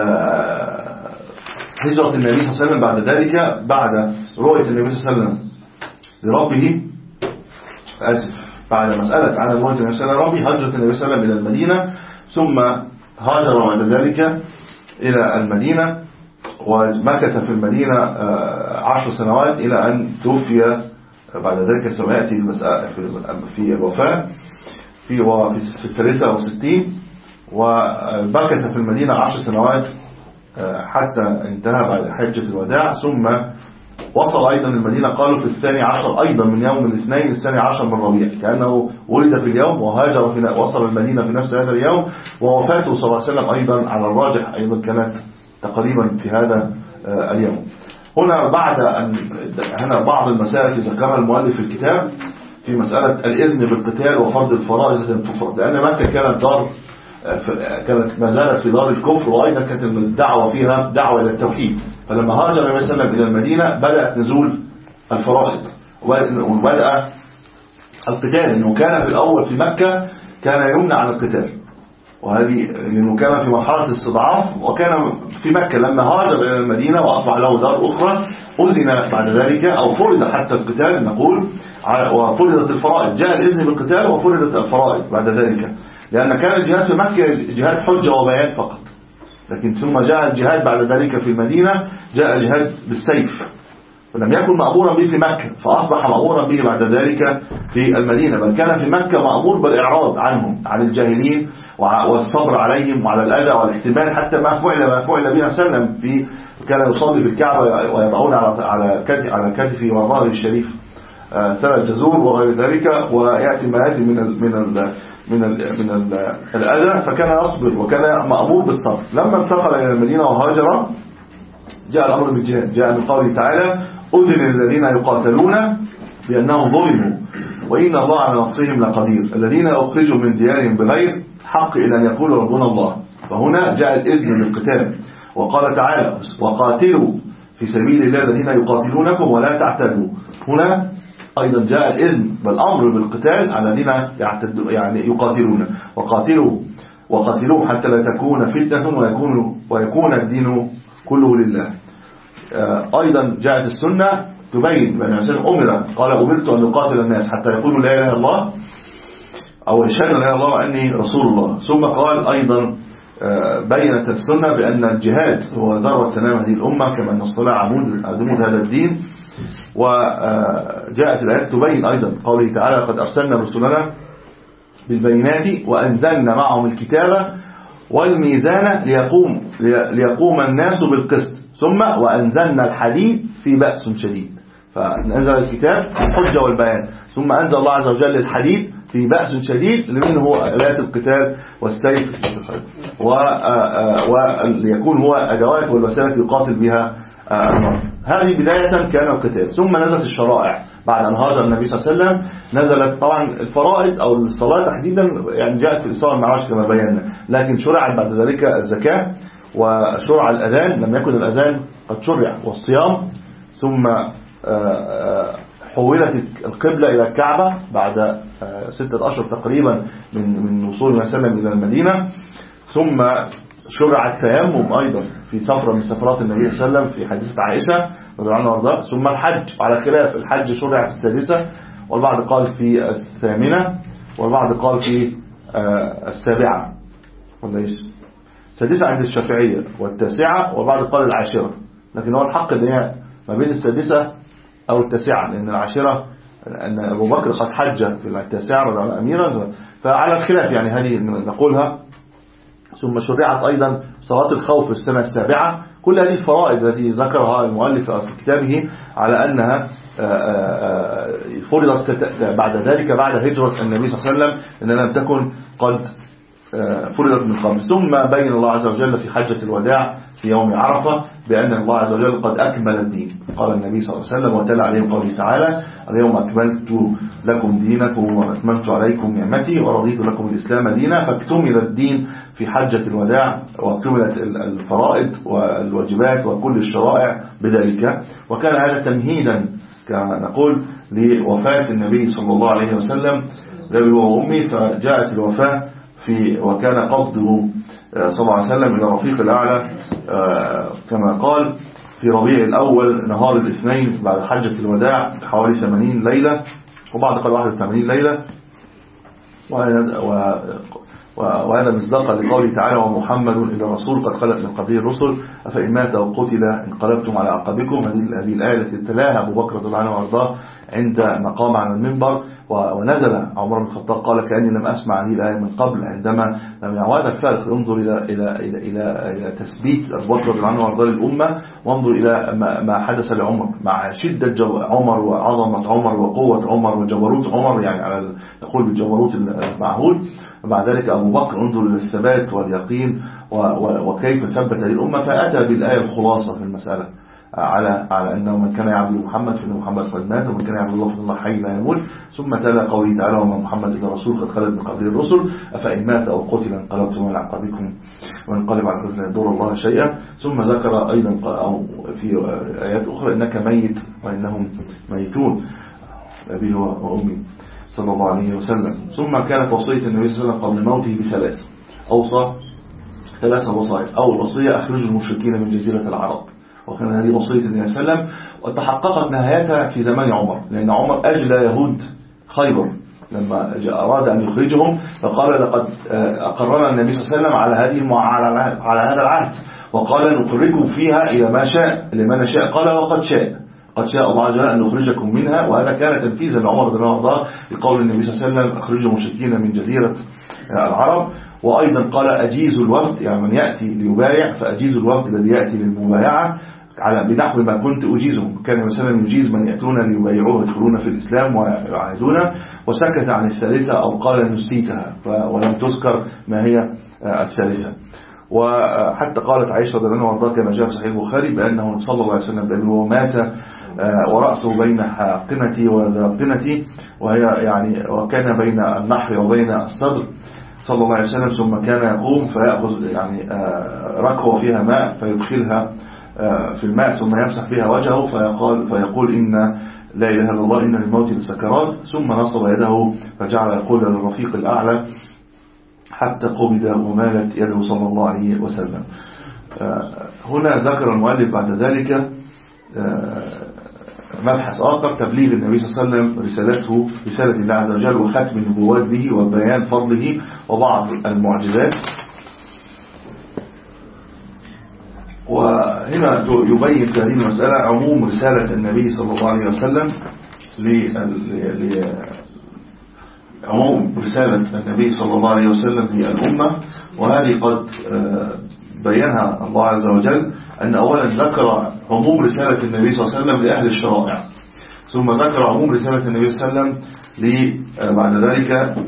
هجرة النبي صلى الله عليه وسلم بعد ذلك، بعد رؤية النبي صلى الله عليه وسلم لربه آسف بعد مسألة عن رؤية النبي صلى الله عليه وسلم لربه، هجرة النبي صلى الله عليه وسلم إلى المدينة، ثم هاجر بعد ذلك إلى المدينة ومكث في المدينة عشر سنوات إلى أن توفي. بعد ذلك سيأتي في الوفاة في في الثالثة وستين، ومكث في المدينة عشر سنوات حتى انتهى بعد حجة الوداع. ثم وصل أيضا المدينة قالوا في الثاني عشر أيضا من يوم الاثنين الثاني عشر من ربيع، كأنه ولد في اليوم وهاجر في وصل المدينة في نفس هذا اليوم، ووفاته صلى الله عليه وسلم أيضا على الراجح أيضا كانت تقريبا في هذا اليوم. هنا بعد أن هنا بعض المسائل ذكرها المؤلف في الكتاب في مسألة الإذن بالقتال وفرض الفرائض التي تفرض، لأن مكة كانت دار كانت ما زالت في دار الكفر، وأيضا كانت الدعوة فيها دعوة إلى التوحيد. فلما هاجر النبي صلى الله عليه وسلم إلى المدينة بدأت نزول الفرائض وبدأ القتال، لأنه كان في الأول في مكة كان يمنع عن القتال، وهذه لأنه كان في مرحلة استضعاف، وكان في مكة لما هاجر إلى المدينة وأصبح له دار أخرى أذن بعد ذلك أو فرض حتى القتال نقول، وفرضت الفرائض، جاء الإذن بالقتال وفرضت الفرائض بعد ذلك، لأن كان الجهاد في مكة جهاد حجة وبيان فقط، لكن ثم جاء الجهاد بعد ذلك في المدينة جاء الجهاد بالسيف، ولم يكن مأمورا به في مكة فأصبح مأمورا به بعد ذلك في المدينة، بل كان في مكة مأمور بالإعراض عنهم عن الجاهلين والصبر عليهم وعلى الأذى والاحتمال، حتى ما فعل ما فعل بها سلم في كان يصلي في الكعبة ويضعون على كتف على كتفه وظهره الشريف ثلاث جزور وغير ذلك، ويأتي ما يأتي من ال من ال من ال من ال الأذى، فكان يصبر وكان مأمور بالصبر. لما انتقل إلى المدينة وهاجر جاء الأمر بالجهاد، جاء من قوله تعالى أذن للذين يقاتلون بأنهم ظلموا وإن الله على نصرهم لقدير، الذين أخرجوا من ديارهم بغير حق إلى أن يقولوا ربنا الله. فهنا جاء الإذن للقتال، وقال تعالى وقاتلوا في سبيل الله الذين يقاتلونكم ولا تعتدوا. هنا أيضا جاء الإذن بالأمر بالقتال على الذين يعني يقاتلون، وقاتلوا وقاتلوا حتى لا تكون فتنة ويكون ويكون الدين كله لله. أيضا جاءت السنة تبين بأن الإنسان أمر قال أمرت أن يقاتل الناس حتى يقولوا لا إله إلا الله أو يشهدوا لا إله إلا الله وأني رسول الله. ثم قال أيضا بينت السنة بأن الجهاد هو ذروة سلام هذه الأمة، كما أن الصلاة عمود عمود هذا الدين. وجاءت الآيات تبين أيضا قوله تعالى قد أرسلنا رسلنا بالبينات وأنزلنا معهم الكتاب والميزان ليقوم ليقوم الناس بالقسط، ثم وأنزلنا الحديد في بأس شديد. فنزل الكتاب الحجة والبيان، ثم أنزل الله عز وجل الحديد في بأس شديد لمن هو آلات القتال والسيف، وليكون هو أدوات والوسائل يقاتل بها النار. هذه بداية كان القتال. ثم نزلت الشرائع بعد أن هاجر النبي صلى الله عليه وسلم، نزلت طبعا الفرائض أو الصلاة تحديدا يعني جاءت في الإسراء والمعراج كما بينا، لكن شرعت بعد ذلك الزكاة وشرع الأذان، لم يكن الأذان قد شرع، والصيام. ثم حولت القبلة إلى الكعبة بعد ستة أشهر تقريبا من من وصول النبي صلى الله عليه وسلم إلى المدينة. ثم شرع التيمم أيضا في سفرة من سفرات النبي صلى الله عليه وسلم في حديثة عائشة رضي الله عنها وارضاها. ثم الحج على خلاف، الحج شرع في السادسة، والبعض قال في الثامنة، والبعض قال في السابعة ولا ايش؟ السادسة عند الشافعية، والتاسعة، والبعض قال العاشرة، لكن هو الحق ان هي ما بين السادسة أو التاسعة، لأن العاشرة أن أبو بكر قد حج في التاسعة رضي الله أميرا، فعلى الخلاف يعني هذه نقولها. ثم شرعت أيضا صلاة الخوف في السنة السابعة. كل هذه الفرائض التي ذكرها المؤلف في كتابه على أنها فرضت بعد ذلك بعد هجرة النبي صلى الله عليه وسلم، أنها لم تكن قد فرضت من قبل. ثم بين الله عز وجل في حجة الوداع في يوم عرفة بأن الله عز وجل قد أكمل الدين. قال النبي صلى الله عليه وسلم وتلا عليهم قوله تعالى اليوم أكملت لكم دينكم وأتممت عليكم نعمتي ورضيت لكم الإسلام دينا. فاكتمل الدين في حجة الوداع واكتملت الفرائض والواجبات وكل الشرائع بذلك. وكان هذا تمهيدا كما نقول لوفاة النبي صلى الله عليه وسلم ذوي وأمي. فجاءت الوفاة في وكان قبضه صلى الله عليه وسلم إلى رفيق الأعلى كما قال في ربيع الأول نهار الاثنين بعد حجة الوداع حوالي ثمانين ليلة وبعد قال واحد وثمانين ليلة. وهذا مصداقا لقوله تعالى ومحمد إلى الرسول قد خلت من قبله الرسل أفإن مات أو قتل انقلبتم على عقبكم. هذه الآية التي تلاها أبو بكر رضي الله عنه وارضاه عند مقام على المنبر ونزل عمر بن الخطاب قال كأني لم أسمع هذه الآية من قبل عندما لم يعود الفارق. انظر إلى إلى إلى إلى, إلى تثبيت أبو بكر رضي الله عنه وارضاه للأمة وانظر إلى ما حدث لعمر مع شدة عمر وعظمة عمر وقوة عمر وجبروت عمر يعني على نقول بالجبروت المعهود. ومع ذلك أبو بكر انظر إلى الثبات واليقين وكيف ثبت هذه الأمة فأتى بالآية الخلاصة في المسألة على على أنه من كان يعبد محمد فإن محمد قد مات ومن كان يعبد الله فإن الله حي لا يموت. ثم تلا قوله تعالى وما محمد إلا رسول قد خلت من قبله الرسل أفإن مات أو قتل انقلبتم على عقبكم وانقلب على عقبكم لا يضر الله شيئا. ثم ذكر أيضا أو في آيات أخرى إنك ميت وإنهم ميتون أبي وأمي صلى الله عليه وسلم. ثم كانت وصية النبي صلى الله عليه وسلم قبل موته بثلاث أوصى ثلاثة وصايا. أول وصية أخرجوا المشركين من جزيرة العرب وكان هذه وصية النبي صلى الله عليه وسلم وتحققت نهايتها في زمان عمر لأن عمر أجلى يهود خيبر لما أراد أن يخرجهم فقال لقد أقرنا النبي صلى الله عليه وسلم على هذه على هذا العهد وقال نخرجكم فيها إلى ما شاء لمن شاء قال وقد شاء قد شاء الله عز وجل أن نخرجكم منها. وهذا كان تنفيذا لعمر رضي الله عنه لقول النبي صلى الله عليه وسلم أخرجوا المشركين من جزيرة العرب. وأيضا قال أجيزوا الوفد يعني من يأتي ليبايع فأجيزوا الوفد الذي يأتي للمبايعة على بنحو ما كنت أجيزهم. كان مثلا يجيز من يأتون ليبايعوه ويدخلون في الإسلام ويعاهدون. وسكت عن الثالثة أو قال نسيتها ولم تذكر ما هي الثالثة. وحتى قالت عائشة رضي الله عنها كما جاء في صحيح البخاري بأنه صلى الله عليه وسلم بأنه مات ورأسه بين حاقنتي وذاقنتي وهي يعني وكان بين النحر وبين الصدر صلى الله عليه وسلم. ثم كان يقوم فيأخذ يعني ركوة فيها ماء فيدخلها في الماء ثم يمسح فيها وجهه فيقول, فيقول إن لا إله إلا الله إن للموت لسكرات. ثم نصب يده فجعل يقول للرفيق الأعلى حتى قبض ومالت يده صلى الله عليه وسلم. هنا ذكر المؤلف بعد ذلك مبحث آخر تبليغ النبي صلى الله عليه وسلم رسالته رسالة الله عز وجل وختم النبوات به وبيان فضله وبعض المعجزات. وهنا يبين في هذه المسألة عموم رسالة النبي صلى الله عليه وسلم عموم رسالة النبي صلى الله عليه وسلم للأمة. وهذه قد بينها الله عز وجل أن أولا ذكر عموم رسالة النبي صلى الله عليه وسلم لأهل الشرائع ثم ذكر عموم رسالة النبي صلى الله عليه وسلم بعد ذلك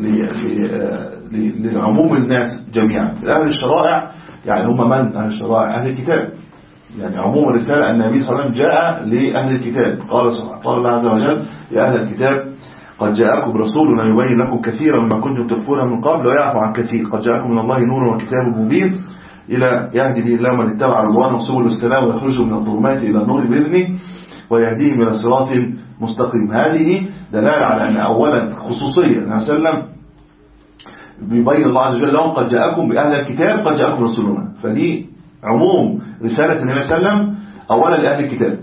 لعموم الناس جميعا. أهل الشرائع يعني هم من أهل الشرائع؟ أهل الكتاب. يعني عموم الرسالة أن النبي صلى الله عليه وسلم جاء لأهل الكتاب. قال قال الله عز وجل يا أهل الكتاب قد جاءكم رسولنا يبين لكم كثيرا مما كنتم تخفون من قبل ويعفو عن كثير قد جاءكم من الله نور وكتاب مبين إلى يهدي به الله من اتبع رضوانه سبل السلام ويخرجوا من الظلمات إلى النور بإذنه ويهديهم إلى صراط مستقيم. هذه دلالة على أن أولا خصوصية النبي صلى الله عليه وسلم بيبين الله عز وجل لهم قد جاءكم بأهل الكتاب قد جاءكم رسولنا. فدي عموم رسالة النبي صلى الله عليه وسلم أولا لأهل الكتاب.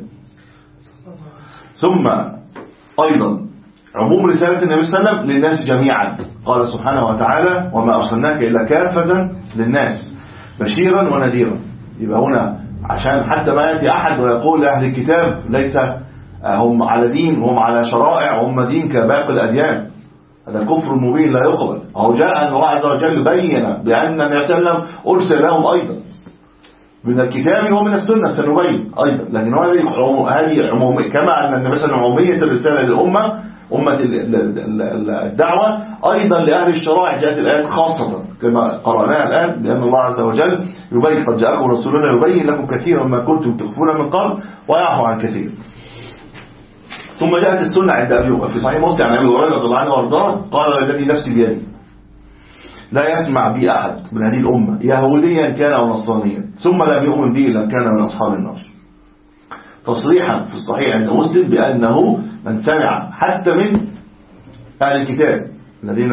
ثم أيضا عموم رسالة النبي صلى الله عليه وسلم للناس جميعا. قال سبحانه وتعالى وما أرسلناك إلا كافة للناس بشيرا ونذيرا. يبقى هنا عشان حتى ما يأتي أحد ويقول لأهل الكتاب ليس هم على دين وهم على شرائع وهم دين كباقي الأديان هذا كفر مبين لا يقبل. أو جاء أن الله عز وجل بين بأن النبي صلى الله عليه وسلم أرسل لهم أيضا من الكتاب ومن السنة سنبين أيضا. لكن هذه عموم كما أن النبي صلى الله عليه وسلم عمومية الرسالة للأمة أمة الدعوة، أيضا لأهل الشرائع جاءت الآيات خاصة كما قرأناها الآن، لأن الله عز وجل يبين قد جاءكم رسولنا يبين لكم كثيرا ما كنتم تخفون من قبل ويعفو عن كثير. ثم جاءت السنة عند أبي في صحيح مسلم عن أبي هريرة رضي الله عنه وارضاه قال الذي نفسي بيده لا يسمع بي أحد من هذه الأمة يهوديا كان أو نصرانيا ثم لم يؤمن بي إلا كان من أصحاب النار. تصريحا في الصحيح عند مسلم بأنه من سمع حتى من أهل الكتاب الذين،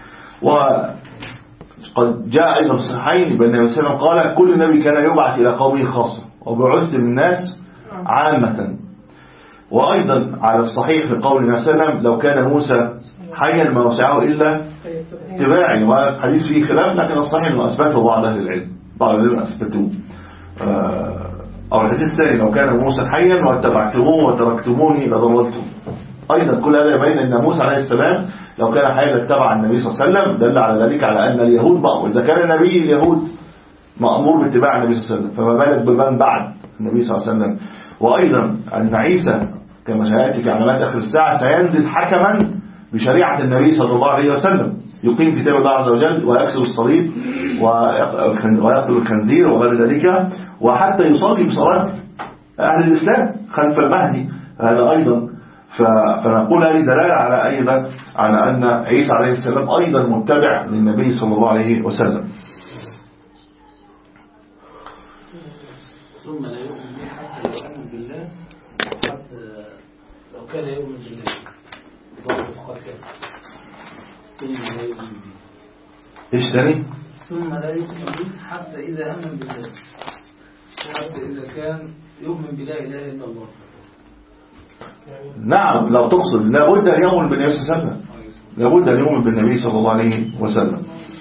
وقد جاء أيضا في الصحيحين بأن النبي صلى الله عليه وسلم قال كل نبي كان يبعث إلى قومه خاصة وبعثت للناس عامة. وأيضا على الصحيح في قول النبي صلى الله عليه وسلم لو كان موسى حيا ما وسعه إلا اتباعي، والحديث فيه خلاف لكن الصحيح أنه أثبته بعض أهل العلم، بعض أهل العلم أثبتوه. أو الحديث الثاني لو كان موسى حيا واتبعتموه وتركتموني لضللتم. أيضا كل هذا يبين أن موسى عليه السلام لو كان حيا لاتبع النبي صلى الله عليه وسلم، دل على ذلك على أن اليهود بقوا، إذا كان نبي اليهود مأمور باتباع النبي صلى الله عليه وسلم فما بالك بمن بعد النبي صلى الله عليه وسلم. وأيضا أن عيسى كما سيأتي في علامات آخر الساعة سينزل حكما بشريعة النبي صلى الله عليه وسلم، يقيم كتاب الله عز وجل ويكسر الصليب ويقتل الخنزير وغير ذلك، وحتى يصلي بصلاة أهل الإسلام خلف المهدي. هذا أيضا فنقول هذه دلالة على أيضا على أن عيسى عليه السلام أيضا متبع للنبي صلى الله عليه وسلم. ثم لا يؤمن به حتى لو آمن بالله، حتى لو كان يؤمن بالله فقد كان. ثم لا يؤمن به إيش تاني؟ ثم لا يؤمن به حتى إذا آمن بالله، حتى إذا كان يؤمن بلا إله إلا الله. نعم، لو تقصد لابد أن يؤمن بالنبي صلى الله عليه وسلم، لابد أن يؤمن بالنبي صلى الله عليه وسلم.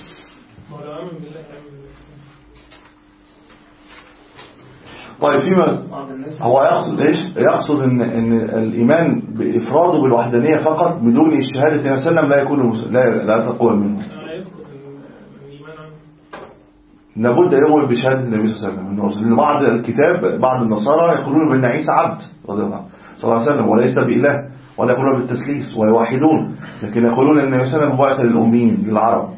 طيب فيما هو يقصد ايش؟ يقصد ان ان الايمان بافراده بالوحدانيه فقط بدون شهاده النبي صلى الله عليه وسلم لا يكون لا لا تقوى منه. لابد يؤمن بشهاده النبي صلى الله عليه وسلم. بعض الكتاب بعض النصارى يقولون بان عيسى عبد رضي الله صلى الله عليه وسلم وليس بإله، ولا يقولون بالتثليث ويوحدون، لكن يقولون ان النبي صلى الله عليه وسلم بعث للاميين للعرب.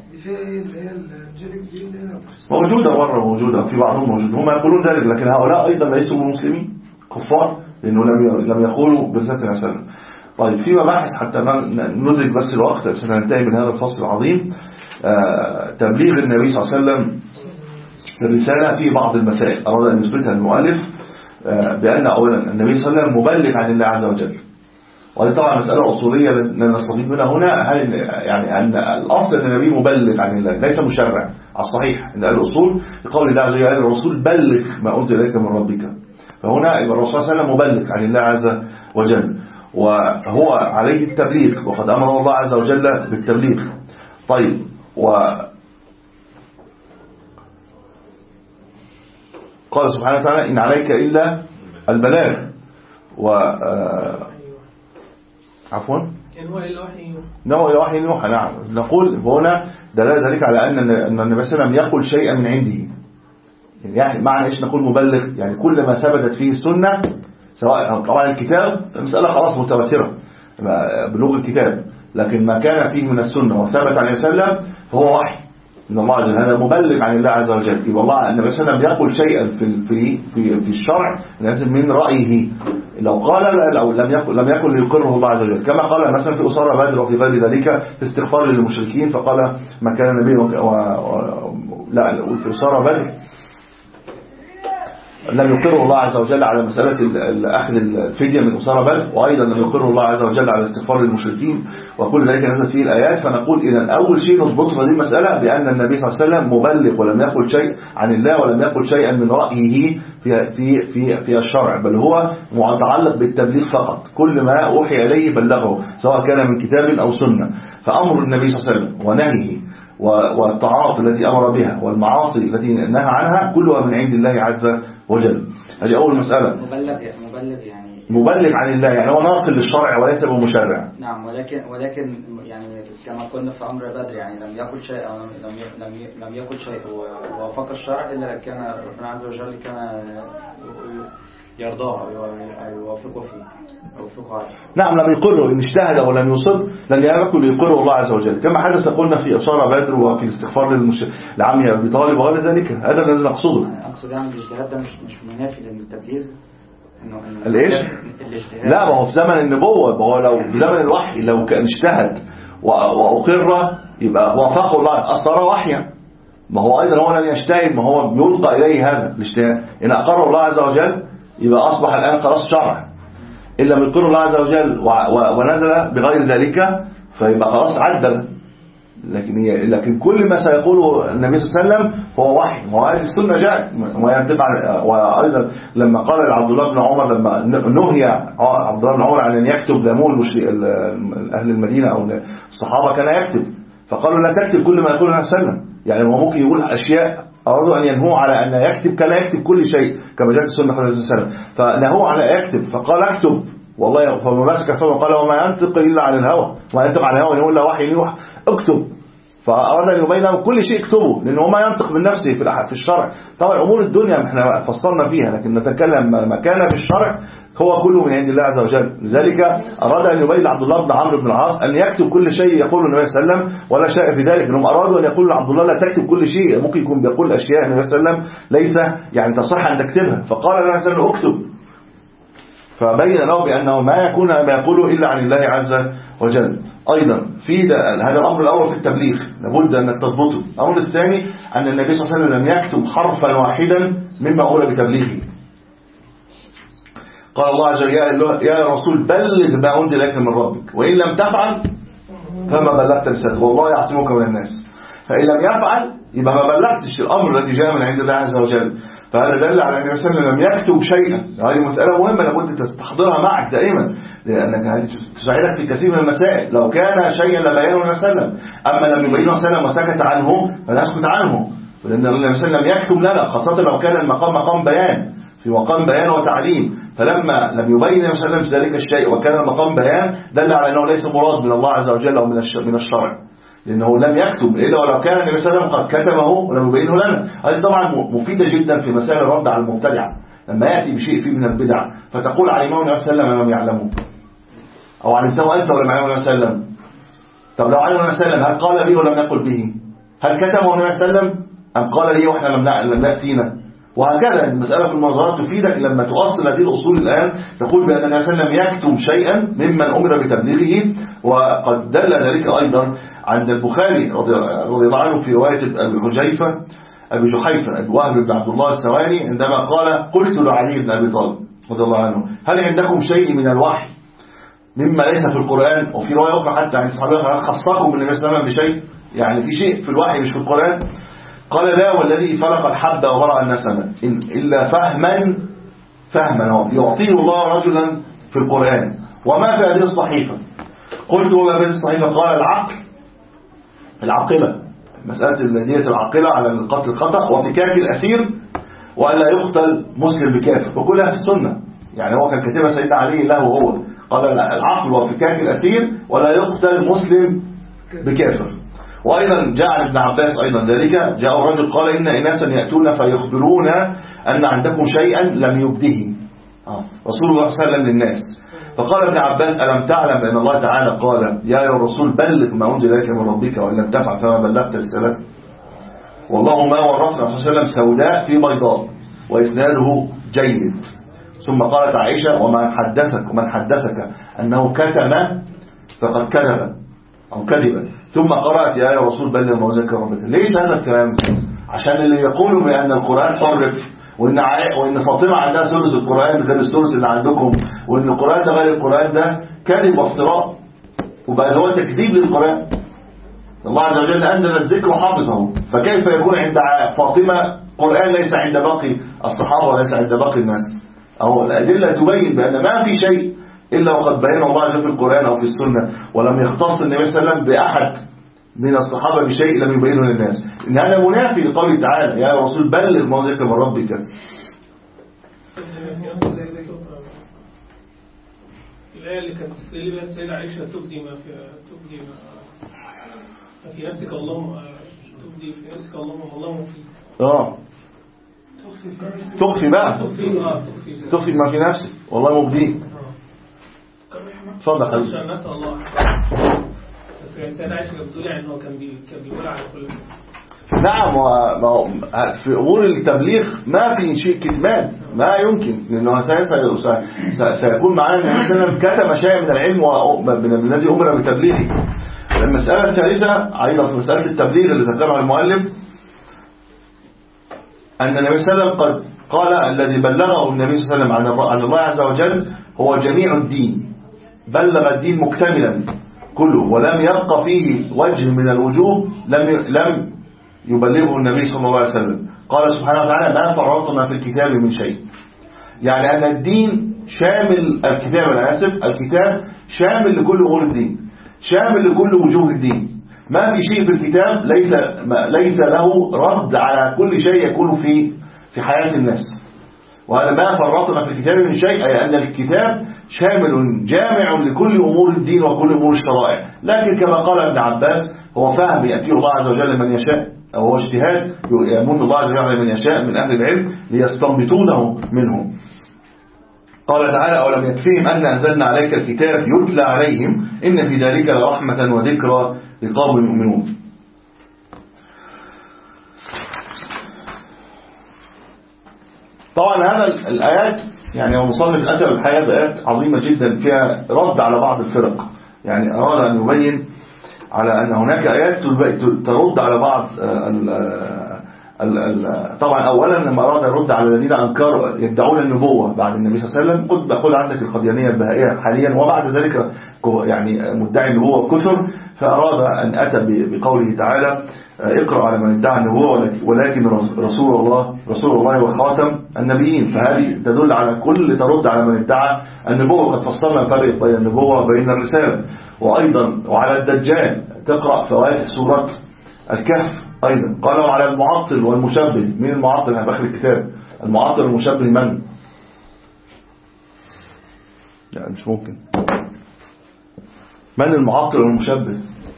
موجودة مرة موجودة في بعضهم موجود، هم يقولون ذلك، لكن هؤلاء أيضا ليسوا مسلمين كفار لأنه لم لم يقولوا برسالة النبي صلى الله عليه وسلم. طيب في مباحث حتى ندرك بس الوقت عشان ننتهي من هذا الفصل العظيم. آه تبليغ النبي صلى الله عليه وسلم الرسالة في بعض المسائل أراد أن يثبتها المؤلف، آه بأن أولا النبي صلى الله عليه وسلم مبلغ عن الله عز وجل، وهذه طبعا مسألة أصولية نستفيد منها هنا. هل يعني أن الأصل أن النبي مبلغ عن الله ليس مشرع على الصحيح عند الأصول لقول الله عز وجل الرسول بلغ ما أنزل إليك من ربك، فهنا الرسول صلى الله عليه وسلم مبلغ عن الله عز وجل وهو عليه التبليغ، وقد أمر الله عز وجل بالتبليغ. طيب وقال سبحانه وتعالى إن عليك إلا البلاغ، و عفوا هو إلى وحي نوع إلى وحي يوحى. نعم، نقول هنا دلالة ذلك على أن أن النبي صلى الله عليه وسلم يقول شيئا من عنده. يعني معنى إيش نقول مبلغ؟ يعني كل ما ثبتت فيه السنة، سواء طبعا الكتاب مسألة خلاص متواترة بلغة الكتاب، لكن ما كان فيه من السنة وثبت عن النبي صلى الله عليه وسلم هو وحي من الله عز وجل، هذا مبلغ عن الله عز وجل. يبقى الله النبي صلى الله عليه وسلم يقول شيئا في في في, في الشرع لازم من رأيه، لو قال لو لم يكن لم يكن ليقره الله عز وجل، كما قال مثلا في أسارة بدر وفي غير ذلك في استغفار للمشركين، فقال ما كان النبي و... و... لا في أسارة بدر لم يقره الله عز وجل على مسألة أخذ الفدية من أسارة بدر، وأيضا لم يقره الله عز وجل على استغفار للمشركين، وكل ذلك نزلت فيه الآيات. فنقول إذا أول شيء نضبط في هذه المسألة بأن النبي صلى الله عليه وسلم مبلغ ولم يقل شيء عن الله ولم يقل شيئا من رأيه في في في في الشرع، بل هو متعلق بالتبليغ فقط، كل ما أوحي إليه بلغه سواء كان من كتاب أو سنة. فأمر النبي صلى الله عليه وسلم ونهيه والطاعات التي أمر بها والمعاصي التي نهى عنها كلها من عند الله عز وجل. هذه أول مسألة. مبلغ مبلغ يعني مبلغ عن الله، يعني هو ناقل للشرع وليس بمشرع. نعم، ولكن ولكن يعني كما قلنا في أمر بدر يعني لم يقل شيء أو لم لم لم يقل شيء ووافق الشرع إلا كان ربنا عز وجل كان يرضاه أو يوافقه فيه يوافقه عليه. نعم لم يقروا إن اجتهد أو لم يصب لن يكن يقروا الله عز وجل كما حدث قلنا في أشارة بدر وفي الاستغفار للمش... لعمي أبي طالب وغير ذلك. هذا الذي نقصده. أقصد يعني الاجتهاد ده مش مش منافي للتبليغ. الإيش؟ لا ما هو في زمن النبوة. ما هو لو في زمن الوحي لو كان اجتهد وأقر يبقى وافقه الله أصدر وحيا. ما هو أيضا هو لن يجتهد ما هو يلقى إليه هذا الاجتهاد. إن أقر الله عز وجل يبقى أصبح الآن خلاص شرع. إن لم يقر الله عز وجل ونزل بغير ذلك فيبقى خلاص عدل. لكن لكن كل ما سيقوله النبي صلى الله عليه وسلم هو وحي. وهذه السنة جاءت وأيضا لما قال لعبد الله بن عمر لما نهي عبد الله بن عمر عن أن يكتب لمول أهل المدينة أو الصحابة كان يكتب فقالوا لا تكتب كل ما يقوله النبي صلى الله عليه وسلم. يعني هو ممكن يقول أشياء أرادوا أن ينهوا على أن يكتب كان يكتب كل شيء كما جاءت السنة صلى الله عليه وسلم فنهوا على يكتب فقال اكتب والله فما مسك فما قال وما ينطق إلا عن الهوى ما ينطق عن الهوى يقول له وحي يوحى اكتب. فأراد أن يبين لهم كل شيء اكتبه لأنه ما ينطق من نفسه في في الشرع. طبعا أمور الدنيا احنا فصلنا فيها لكن نتكلم ما كان في الشرع هو كله من عند الله عز وجل. لذلك أراد أن يبين عبد الله بن عمرو بن العاص أن يكتب كل شيء يقوله النبي صلى الله عليه وسلم ولا شيء في ذلك. إنهم أرادوا أن يقولوا لعبد الله لا تكتب كل شيء ممكن يكون بيقول أشياء النبي صلى الله عليه وسلم ليس يعني تصح أن تكتبها فقال النبي صلى الله عليه وسلم اكتب. فبين له بأنه ما يكون ما يقوله إلا عن الله عز وجل. أيضا في هذا الأمر الأول في التبليغ لابد أن تضبطه. الأمر الثاني أن النبي صلى الله عليه وسلم لم يكتب حرفا واحدا مما أمر بتبليغه. قال الله عز وجل يا رسول بلغ ما أنزل إليك من ربك وإن لم تفعل فما بلغت رسالته والله يعصمك من الناس. فإن لم يفعل يبقى ما بلغتش الأمر الذي جاء من عند الله عز وجل. فهذا دل على أن النبي صلى الله عليه وسلم لم يكتب شيئا. هذه مسألة مهمة لابد تستحضرها معك دائما لأنك تساعدك في كثير من المسائل. لو كان شيئا لبينه النبي صلى الله عليه وسلم أما لم يبينه صلى الله عليه وسلم وسكت عنه فنسكت عنه لأن النبي صلى الله عليه وسلم يكتب لنا خاصة لو كان المقام مقام بيان في مقام بيان وتعليم. فلما لم يبين النبي صلى الله عليه وسلم ذلك الشيء وكان المقام بيان دل على أنه ليس مراد من الله عز وجل أو من الشرع لأنه لم يكتب إلا ولو كان النبي صلى الله عليه وسلم قد كتبه ولم يبينه لنا. هذه طبعا مفيدة جدا في مسائل الرد على المبتدع لما يأتي بشيء فيه من البدع فتقول علمه النبي صلى الله عليه وسلم لم يعلمه أو علمته أنت ولم يعلمه النبي صلى الله عليه وسلم. طب لو علمه النبي صلى الله عليه وسلم هل قال به ولم يقل به؟ هل كتبه النبي صلى الله عليه وسلم أم قال لي وإحنا لم نأتينا؟ وهكذا المسألة في المنظرات تفيدك لما تؤصل هذه الأصول الآن تقول بأن النبي صلى الله عليه وسلم يكتب شيئا ممن أمر بتبليغه. وقد دل ذلك أيضا عند البخاري رضي الله عنه في رواية أبي حجيفة أبي جحيفة أبي وهب بن عبد الله السواني عندما قال قلت لعلي بن أبي طالب رضي الله عنه هل عندكم شيء من الوحي مما ليس في القرآن؟ وفي رواية أخرى حتى عند صحابة هل خصكم بالنبي صلى الله عليه وسلم بشيء يعني في شيء في الوحي مش في القرآن؟ قال لا والذي فلق الحب وبرأ النسمة إن إلا فهما فهما يعطيه الله رجلا في القرآن وما في هذه الصحيفة. قلت وما في هذه الصحيفة؟ قال العقل العقلة مسألة الدية العقلة على القتل الخطأ وفكاك الأسير وألا يقتل مسلم بكافر وكلها في السنة. يعني هو كان كاتبها سيدنا علي له هو قال العقل وفكاك الأسير ولا يقتل مسلم بكافر. وأيضا جاء عن ابن عباس أيضا ذلك جاء الرجل قال إن إناسا يأتون فيخبرون أن عندكم شيئا لم يبده آه. رسول الله صلى الله عليه وسلم للناس فقال ابن عباس ألم تعلم بأن الله تعالى قال يا يا الرسول بلغ ما أنزل إليك من ربك وإن لم تفعل فما بلغت رسالته والله ما ورطنا صلى الله عليه وسلم سوداء في بيضاء وإسناده جيد. ثم قالت عائشة ومن حدثك ومن حدثك أنه كتم فقد كذب أو كذبا. ثم قرأت يا يا رسول بلغ ما أنزل إليك من ربك. ليس هذا الكلام عشان اللي يقولوا بأن القرآن حرف وإن وإن فاطمة عندها ثلث القرآن غير الثلث اللي عندكم وإن القرآن ده غير القرآن ده كذب وافتراء وبقى هو تكذيب للقرآن. الله عز وجل أنزل الذكر وحافظه فكيف يكون عند فاطمة قرآن ليس عند باقي الصحابة وليس عند باقي الناس؟ أو الأدلة تبين بأن ما في شيء إلا وقد بينه الله عز وجل في القرآن أو في السنة ولم يختص النبي صلى الله عليه وسلم بأحد من الصحابة بشيء لم يبينه للناس. إن هذا منافي لقوله تعالى يا رسول بلغ ما أنزل إليك من ربك. الآية اللي كانت تستدل بها السيدة عائشة تبدي ما في تبدي ما في نفسك اللهم تبدي في نفسك اللهم الله مفيد. اه تخفي بقى تخفي ما في نفسك والله مبديه. اتفضل يا حبيبي. عشان نسأل الله بس السيدة عائشة كانت بتقول يعني إنه كان كان بيقول على كل نعم. في أمور التبليغ ما في شيء كتمان، ما يمكن، لأنه سيكون معنا النبي صلى الله عليه وسلم كتم شيء من العلم من الذي أمر بتبليغه. المسألة الثالثة أيضا في مسألة التبليغ اللي ذكرها المؤلف أن النبي صلى الله عليه وسلم قد قال الذي بلغه النبي صلى الله عليه وسلم عن الله عز وجل هو جميع الدين، بلغ الدين مكتملا كله ولم يبقى فيه وجه من الوجوه لم لم يبلغه النبي صلى الله عليه وسلم. قال سبحانه وتعالى ما فرطنا في الكتاب من شيء، يعني أن الدين شامل، الكتاب أنا آسف الكتاب شامل لكل أمور الدين، شامل لكل وجوه الدين، ما في شيء في الكتاب ليس ليس له رد على كل شيء يكون في في حياة الناس. وهذا ما فرطنا في الكتاب من شيء، أي أن الكتاب شامل جامع لكل أمور الدين وكل أمور الشرائع. لكن كما قال ابن عباس هو فهم يأتي الله عز وجل من يشاء، أو هو اجتهاد يمن الله عز وجل من يشاء من أهل العلم ليستنبطونه منهم. قال تعالى أولم يكفيهم أن أنزلنا عليك الكتاب يتلى عليهم إن في ذلك لرحمة وذكرى لقوم يؤمنون. طبعا هذا الآيات يعني ومصنف أتى بالحياة بآيات عظيمة جدا فيها رد على بعض الفرق، يعني أراد أن يبين على أن هناك آيات ترد على بعض ال ال ال طبعا أولا لما أراد يرد على الذين أنكروا يدعون النبوة بعد النبي صلى الله عليه وسلم، قد بقول عندك القديانية البهائية حاليا وبعد ذلك يعني مدعي النبوة كثر، فأراد أن أتى بقوله تعالى اقرأ على من ادعى النبوة ولكن رسول الله رسول الله وخاتم النبيين، فهذه تدل على كل ترد على من ادعى النبوة. قد فصلنا الفرق بين النبوة وبين الرسالة. وأيضا وعلى الدجال تقرأ فوائد سورة الكهف. أيضا قالوا على المعطل والمشبه. من المعطل أنا بخلي الكتاب؟ المعطل والمشبه من؟ لا مش ممكن. من المعطل والمشبه؟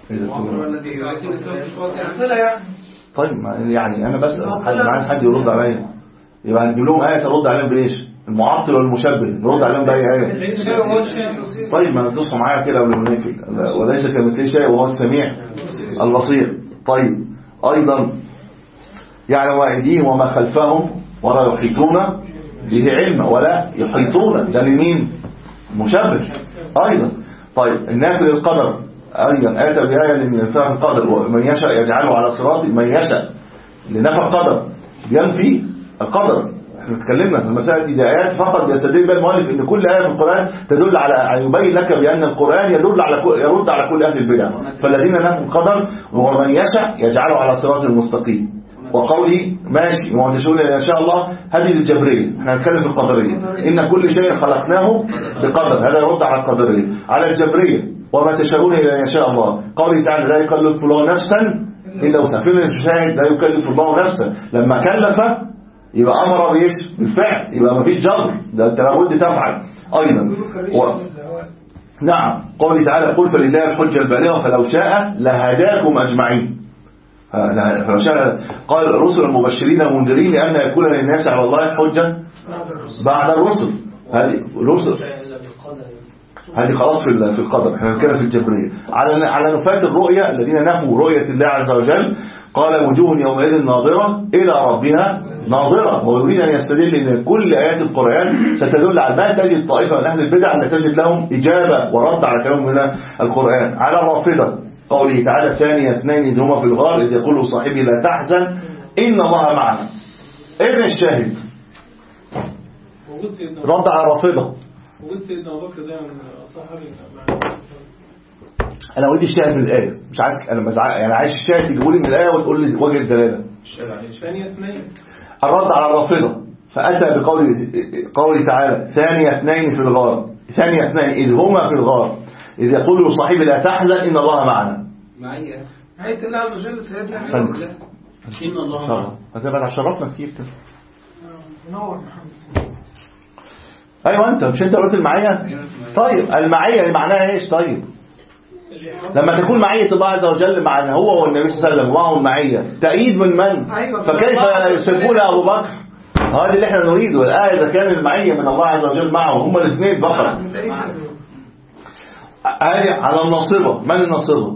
طيب يعني أنا بسأل حد عايز حد يرد عليا، يبقى هنجيب لهم آية ترد عليهم بإيش؟ المعطل والمشبه نرد عليهم بأي آية؟ طيب ما تصحوا معايا كده قبل ما نقفل. وليس كمثله شيء وهو السميع البصير. طيب أيضا يعلم ما أيديهم وما خلفهم ولا يحيطون به علما ولا يحيطون، ده لمين؟ مشبه أيضا. طيب النافل القدر أيضا آتى بآية من الفهم القدر ومن يشاء يجعله على صراط من يشاء لنفى القدر ينفي القدر. احنا اتكلمنا في المسائل دي, دي آيات فقط يستدل بها المؤلف ان كل آية في القرآن تدل على يبين لك بأن القرآن يدل على كل يرد على كل أهل البدع. فالذين نفوا القدر ومن يشاء يجعله على صراط المستقيم. وقولي ماشي وما تشاءون إلا إن شاء الله هذه الجبرية. احنا هنتكلم في القدرية إن كل شيء خلقناه بقدر، هذا يرد على القدرية. على الجبرية وما تشاءون إلا إن شاء الله قوله تعالى لا يكلف الله نفسا إلا وسعها. فين الشاهد؟ لا يكلف الله نفسا، لما كلف يبقى أمر بإيش؟ بالفعل، يبقى ما فيش جبر، ده أنت لابد تفعل. أيضا و... نعم قوله تعالى قل فلله الحجة البالغة فلو شاء لهداكم أجمعين. فلو شاء قال الرسل المبشرين والمنذرين لأن يكون للناس على الله حجة بعد الرسل. هذه الرسل هذه خلاص في في القدر. احنا بنتكلم في الجبرية. على على نفاة الرؤية الذين نفوا رؤية الله عز وجل قال وجوه يومئذ ناظرة إلى ربها ناظرة. ويريد أن يستدل أن كل آيات القرآن ستدل على ما تجد طائفة من أهل البدع أن تجد لهم إجابة ورد على كلام من القرآن. على الرافضة قوله تعالى ثاني اثنين إذ هما في الغار إذ يقول صاحبي لا تحزن إن الله معنا. إذن الشاهد رد على الرافضة. وقلت سيدنا أبو بكر ده من صحابي. أنا ودي الشاهد من الآية، مش عايز أنا مزعق يعني، عايز الشاهد تجيبوا لي من الآية وتقول لي وجه الدلالة. ثانية اثنين الرد على الرافضة فأتى بقول قوله تعالى ثانية اثنين في الغار. ثانية اثنين إذ هما في الغار إذ يقول لصاحبه لا تحزن إن الله معنا. معي آية الله عز وجل سيدنا إن الله معنا. هتبقى عشرفنا كتير كده. منور محمد. أيوة أنت مش أنت قلت المعية؟ طيب المعية اللي معناها إيش؟ طيب لما تكون معية الله عز وجل مع هو والنبي صلى الله عليه وسلم معهم معية تأييد من من؟ فكيف يسبون أبو بكر هذا اللي احنا نريده. الآية إذا كان المعية من الله عز وجل معهم هم الاثنين فقط. هذه على الناصبة. من الناصبة؟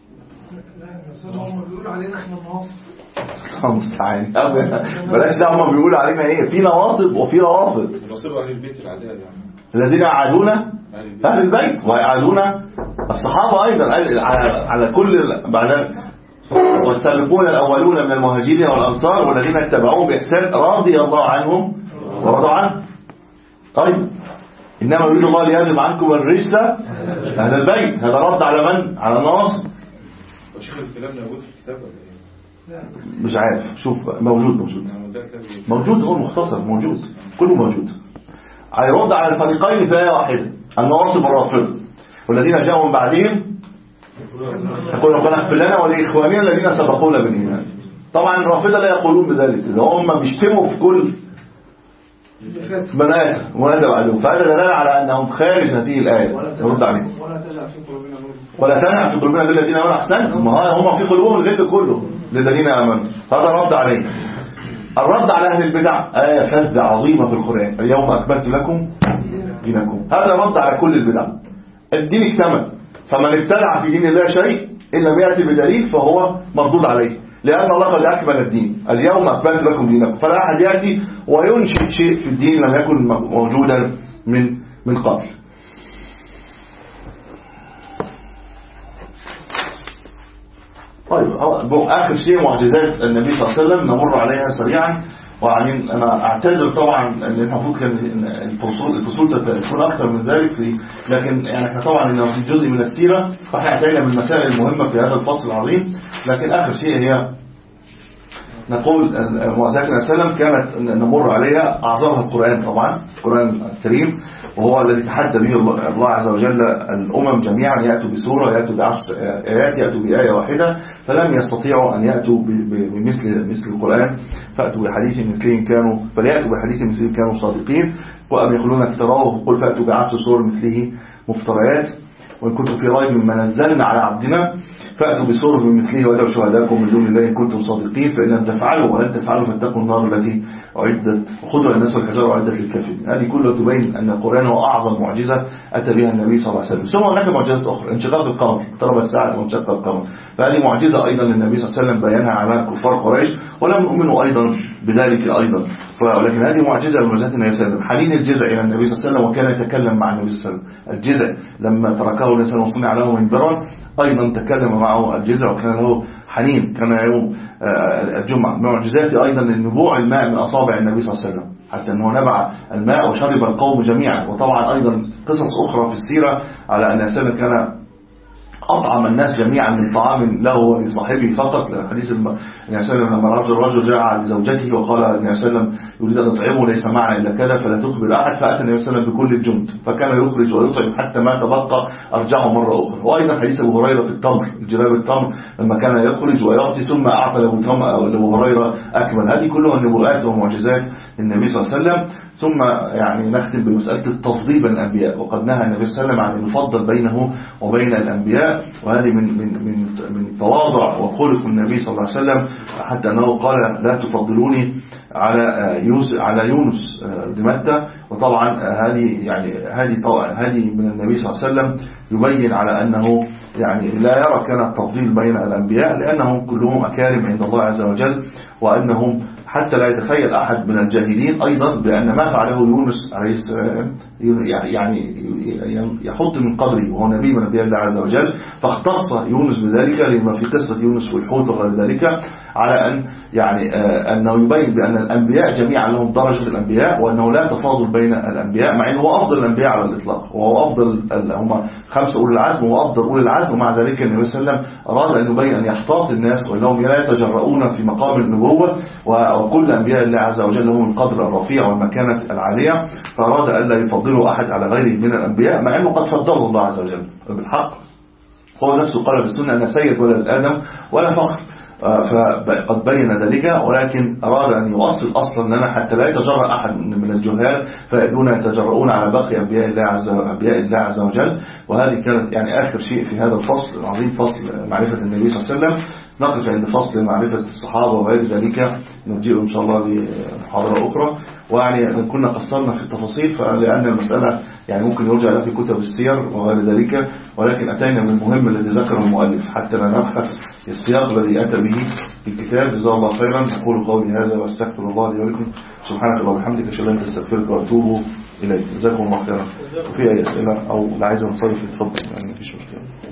هم بيقولوا علينا احنا نواصب. مستعين بلاش ده. هم بيقولوا علينا ايه؟ في نواصب وفي روافض. نواصب أهل البيت العدالة يعني الذين يعادون أهل البيت ويعادون الصحابة أيضا على على كل بعد. والسابقون الأولون من المهاجرين والأنصار والذين اتبعوهم بإحسان رضي الله عنهم ورضوا عنه. طيب إنما يريد الله ليذهب عنكم الرجس أهل البيت. هذا رد على من؟ على النواصب. وشيخ الكلام موجود في الكتاب ولا ايه؟ مش عارف. شوف موجود موجود موجود. هو المختصر موجود كله موجود. هيرد على الفريقين في آية واحدة النواصب والرافضة والذين جاءوا من بعدهم يقولون ربنا اغفر لنا ولإخواننا الذين سبقونا بالإيمان. طبعا الرافضة لا يقولون بذلك. هم بيشتموا في كل بنات ولا بعدهم. فهذا دلالة على أنهم خارج هذه الآية. يرد عليهم ولا تنع في قلوبنا للذين آمنوا. أحسنت. ما هم في قلوبهم الغل كله للذين آمنوا. هذا رد عليه. الرد على أهل البدع آية فذة عظيمة في القرآن. اليوم أكملت لكم دينكم. هذا رد على كل البدع. الدين اكتمل. فمن ابتدع في دين الله شيء إن لم يأتي بدليل فهو مردود عليه لأن الله قد أكمل الدين. اليوم أكملت لكم دينكم. فلا أحد يأتي وينشئ شيء في الدين لم يكن موجودا من من قبل. طيب آخر شيء معجزات النبي صلى الله عليه وسلم نمر عليها سريعا. ويعني أنا أعتذر طبعا أن المفروض كان الفصول الفصول تكون أكثر من ذلك في لكن يعني احنا طبعا إنه في جزء من السيرة فاحنا اعتقنا من المسائل المهمة في هذا الفصل العظيم. لكن آخر شيء هي نقول معجزات النبي صلى الله عليه وسلم كانت نمر عليها أعظمها القرآن طبعا القرآن الكريم وهو الذي تحدى به الله عز وجل الأمم جميعا يأتوا بسورة يأتوا بعشر آيات يأتوا بآية واحدة فلم يستطيعوا أن يأتوا بمثل مثل القرآن فأتوا بحديث مثلهم كانوا فليأتوا بحديث مثلهم كانوا صادقين وأم يقولون افتراه قل فأتوا بعشر سور مثله مفتريات وإن كنتم في ريب مما نزلنا على عبدنا فأتوا بسورة من مثله وادعوا شهداءكم من دون الله إن كنتم صادقين فإن لم تفعلوا ولن تفعلوا فاتقوا النار التي أعدت وخذوا الناس والحجارة أعدت للكافرين. هذه كلها تبين أن القرآن هو أعظم معجزة أتى بها النبي صلى الله عليه وسلم. ثم هناك معجزة أخرى انشقاق القمر اقترب الساعة وانشق القمر فهذه معجزة أيضا للنبي صلى الله عليه وسلم بيانها على كفار قريش ولم يؤمنوا أيضا بذلك أيضا. ولكن هذه معجزة من معجزات النبي صلى الله عليه وسلم. حنين الجزع إلى النبي صلى الله عليه وسلم وكان يتكلم مع النبي صلى الله عليه وسلم. الجزع لما تركه الإنسان وصنع له منبرا أيضا تكلم معه الجزع وكان له حنين كان يوم الجمعة. من معجزات أيضا النبوع الماء من أصابع النبي صلى الله عليه وسلم حتى أنه نبع الماء وشرب القوم جميعا. وطبعا أيضا قصص أخرى في السيرة على أن النبي كان أطعم الناس جميعا من طعام له ولصاحبه فقط. حديث النبي صلى الله عليه وسلم لما رجل رجل جاء لزوجته وقال النبي صلى الله عليه وسلم يريد أن يطعمه ليس معنا إلا كذا فلا تخبر أحد فأتى النبي صلى الله عليه وسلم بكل الجند فكان يخرج ويطعم حتى ما تبقى أرجعه مرة أخرى. وأيضا حديث أبو هريرة في التمر الجلاب التمر لما كان يخرج ويأتي ثم أعطى لأبو هريرة أكمل. هذه كلها النبوءات ومعجزات النبي صلى الله عليه وسلم. ثم يعني نختم بمسألة التفضيل بين الأنبياء وقد نهى النبي صلى الله عليه وسلم عن يفضل بينه وبين الأنبياء وهذه من من من من تواضع وخلق النبي صلى الله عليه وسلم حتى أنه قال لا تفضلوني على يونس على يونس بن متى. وطبعا هذه يعني هذه هذه من النبي صلى الله عليه وسلم يبين على أنه يعني لا يرى كان التفضيل بين الأنبياء لأنهم كلهم أكارم عند الله عز وجل وأنهم حتى لا يتخيل أحد من الجاهلين أيضا بأن ما فعله يونس عليه السلام يعني يحط من قدره وهو نبي من نبي الله عز وجل فاختص يونس بذلك لما في قصة يونس والحوت وغير ذلك على أن يعني أنه يبين بأن الأنبياء جميعا لهم درجة الأنبياء وأنه لا تفاضل بين الأنبياء مع أنه هو أفضل الأنبياء على الإطلاق وهو أفضل هم خمسة أولي العزم وهو أفضل أولي العزم. ومع ذلك النبي صلى الله عليه وسلم أراد أن يبين أن يحتاط الناس وأنهم لا يتجرؤون في مقام النبوة وكل أنبياء الله عز وجل لهم القدر الرفيع والمكانة العالية فأراد أن لا يفضلوا أحد على غيره من الأنبياء مع أنه قد فضله الله عز وجل بالحق. هو نفسه قال بالسنة أن سيد ولد آدم ولا فخر فقد بين ذلك ولكن أراد أن يؤصل أصلا لنا حتى لا يتجرأ أحد من الجهال فيأتون يتجرؤون على باقي أنبياء الله عز أنبياء الله عز وجل. وهذه كانت يعني آخر شيء في هذا الفصل العظيم فصل معرفة النبي صلى الله عليه وسلم. نقف عند فصل معرفة الصحابة وغير ذلك نرجئه إن شاء الله لمحاضرة أخرى. ويعني كنا قصرنا في التفاصيل فلأن المسألة يعني ممكن يرجع لها في كتب السير وغير ذلك، ولكن أتينا من المهم الذي ذكره المؤلف حتى لا نبحث السياق الذي أتى به في الكتاب. جزاه الله خيرا. أقول قولي هذا وأستغفر الله لي ولكم. سبحانك اللهم وبحمدك أشهد أن لا إله إلا أنت أستغفرك وأتوب إليك. جزاكم الله خيرا. وفي أي أسئلة أو لا عايز نصرف اتفضل يعني مفيش مشكلة.